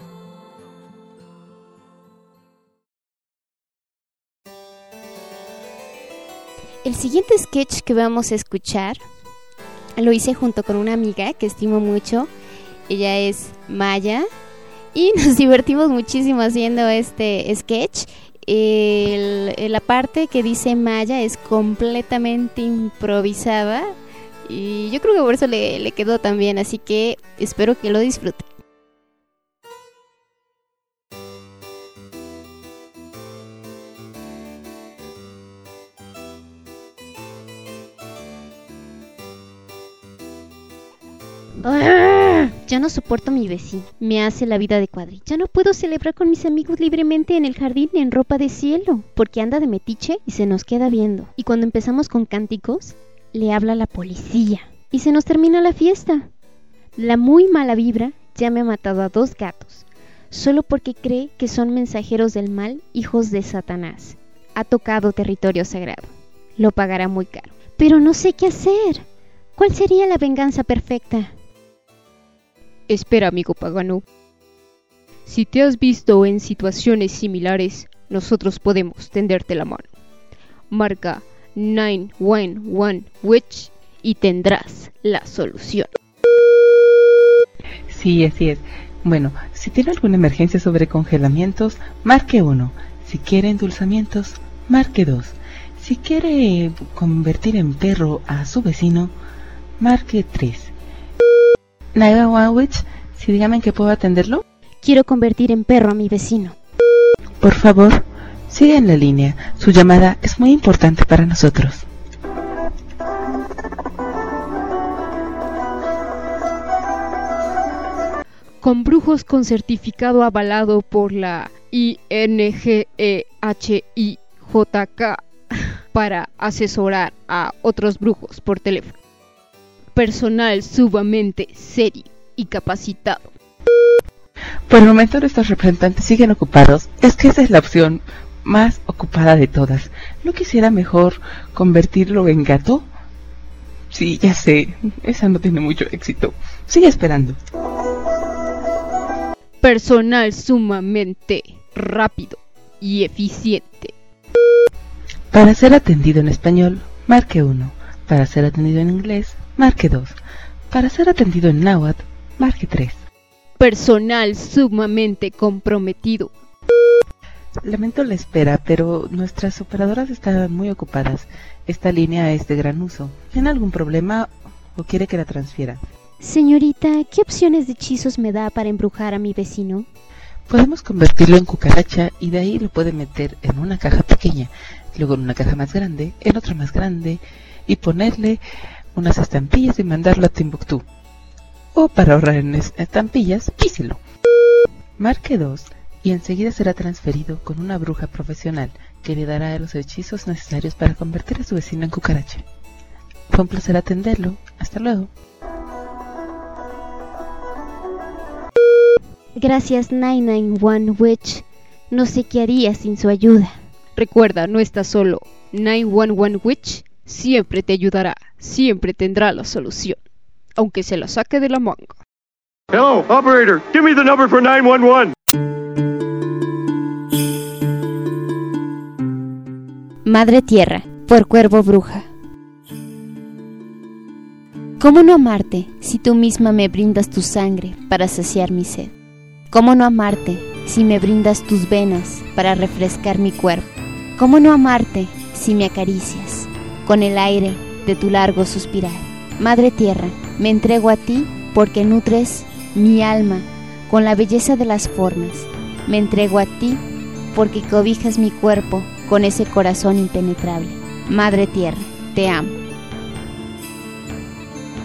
El siguiente sketch que vamos a escuchar lo hice junto con una amiga que estimo mucho. Ella es Maya y nos divertimos muchísimo haciendo este sketch. El, la parte que dice Maya es completamente improvisada y yo creo que por eso le, le quedó tan bien, así que espero que lo disfruten. Ya no soporto a mi vecino, me hace la vida de cuadrilla. Ya no puedo celebrar con mis amigos libremente en el jardín en ropa de cielo, porque anda de metiche y se nos queda viendo. Y cuando empezamos con cánticos, le habla la policía y se nos termina la fiesta. La muy mala vibra ya me ha matado a dos gatos, solo porque cree que son mensajeros del mal, hijos de Satanás. Ha tocado territorio sagrado, lo pagará muy caro. Pero no sé qué hacer. ¿Cuál sería la venganza perfecta? Espera, amigo pagano. Si te has visto en situaciones similares, nosotros podemos tenderte la mano. Marca nueve uno uno Witch y tendrás la solución. Sí, así es. Bueno, si tiene alguna emergencia sobre congelamientos, marque uno. Si quiere endulzamientos, marque dos. Si quiere convertir en perro a su vecino, marque tres. nueve uno uno Witch, si dígame en qué puedo atenderlo. Quiero convertir en perro a mi vecino. Por favor, siga en la línea. Su llamada es muy importante para nosotros. Con brujos con certificado avalado por la I N G E H I J K para asesorar a otros brujos por teléfono. Personal sumamente serio y capacitado. Por el momento nuestros representantes siguen ocupados. Es que esa es la opción más ocupada de todas. ¿No quisiera mejor convertirlo en gato? Sí, ya sé, esa no tiene mucho éxito. Sigue esperando. Personal sumamente rápido y eficiente. Para ser atendido en español, marque uno. Para ser atendido en inglés, marque dos. Para ser atendido en náhuatl, marque tres. Personal sumamente comprometido. Lamento la espera, pero nuestras operadoras están muy ocupadas. Esta línea es de gran uso. ¿Tiene algún problema o quiere que la transfiera? Señorita, ¿qué opciones de hechizos me da para embrujar a mi vecino? Podemos convertirlo en cucaracha y de ahí lo puede meter en una caja pequeña, luego en una caja más grande, en otra más grande y ponerle unas estampillas y mandarlo a Timbuktu. O para ahorrar en estampillas, píselo. Marque dos y enseguida será transferido con una bruja profesional que le dará los hechizos necesarios para convertir a su vecino en cucaracha. Fue un placer atenderlo. Hasta luego. Gracias nueve nueve uno Witch. No sé qué haría sin su ayuda. Recuerda, no estás solo. nueve uno uno Witch siempre te ayudará. Siempre tendrá la solución, aunque se la saque de la manga. Hello, operator. Give me the number for nueve uno uno. Madre Tierra, por Cuervo Bruja. ¿Cómo no amarte si tú misma me brindas tu sangre para saciar mi sed? ¿Cómo no amarte si me brindas tus venas para refrescar mi cuerpo? ¿Cómo no amarte si me acaricias con el aire de tu largo suspirar? Madre Tierra, me entrego a ti porque nutres mi alma con la belleza de las formas. Me entrego a ti porque cobijas mi cuerpo con ese corazón impenetrable. Madre Tierra, te amo.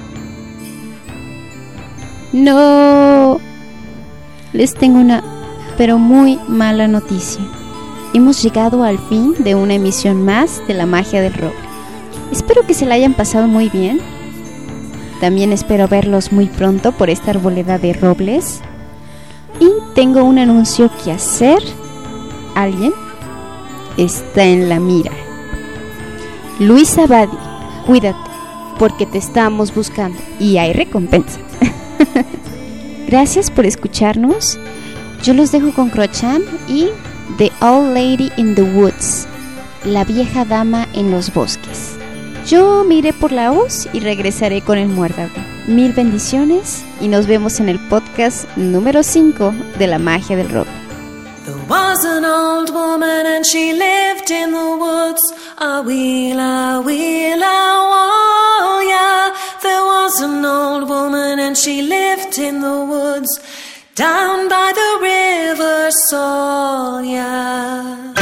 No, les tengo una pero muy mala noticia. Hemos llegado al fin de una emisión más de La Magia del Roble. Espero que se la hayan pasado muy bien. También espero verlos muy pronto por esta arboleda de robles. Y tengo un anuncio que hacer. Alguien está en la mira. Luis Abadi, cuídate, porque te estamos buscando y hay recompensa. Gracias por escucharnos. Yo los dejo con Crochan y The Old Lady in the Woods, la vieja dama en los bosques. Yo me iré por la hoz y regresaré con el muérdago. Mil bendiciones y nos vemos en el podcast número cinco de La Magia del Rock. There was an old woman and she lived in the woods. A wheela, wheela, oh yeah. There was an old woman and she lived in the woods, down by the river Solya.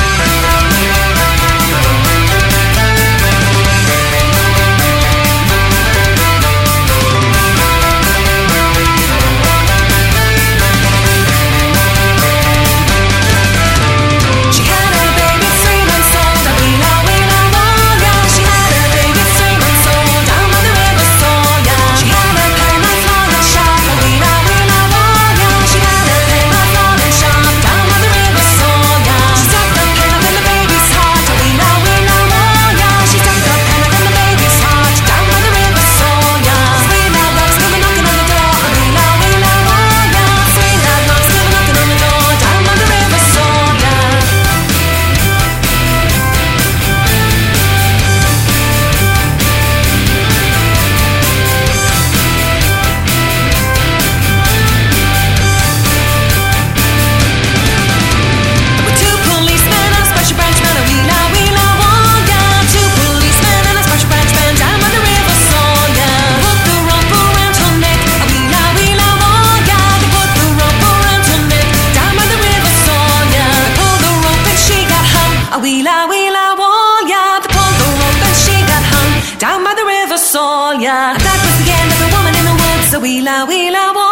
Down by the river Solya. That was the end of the woman in the woods. The wheela, wheela,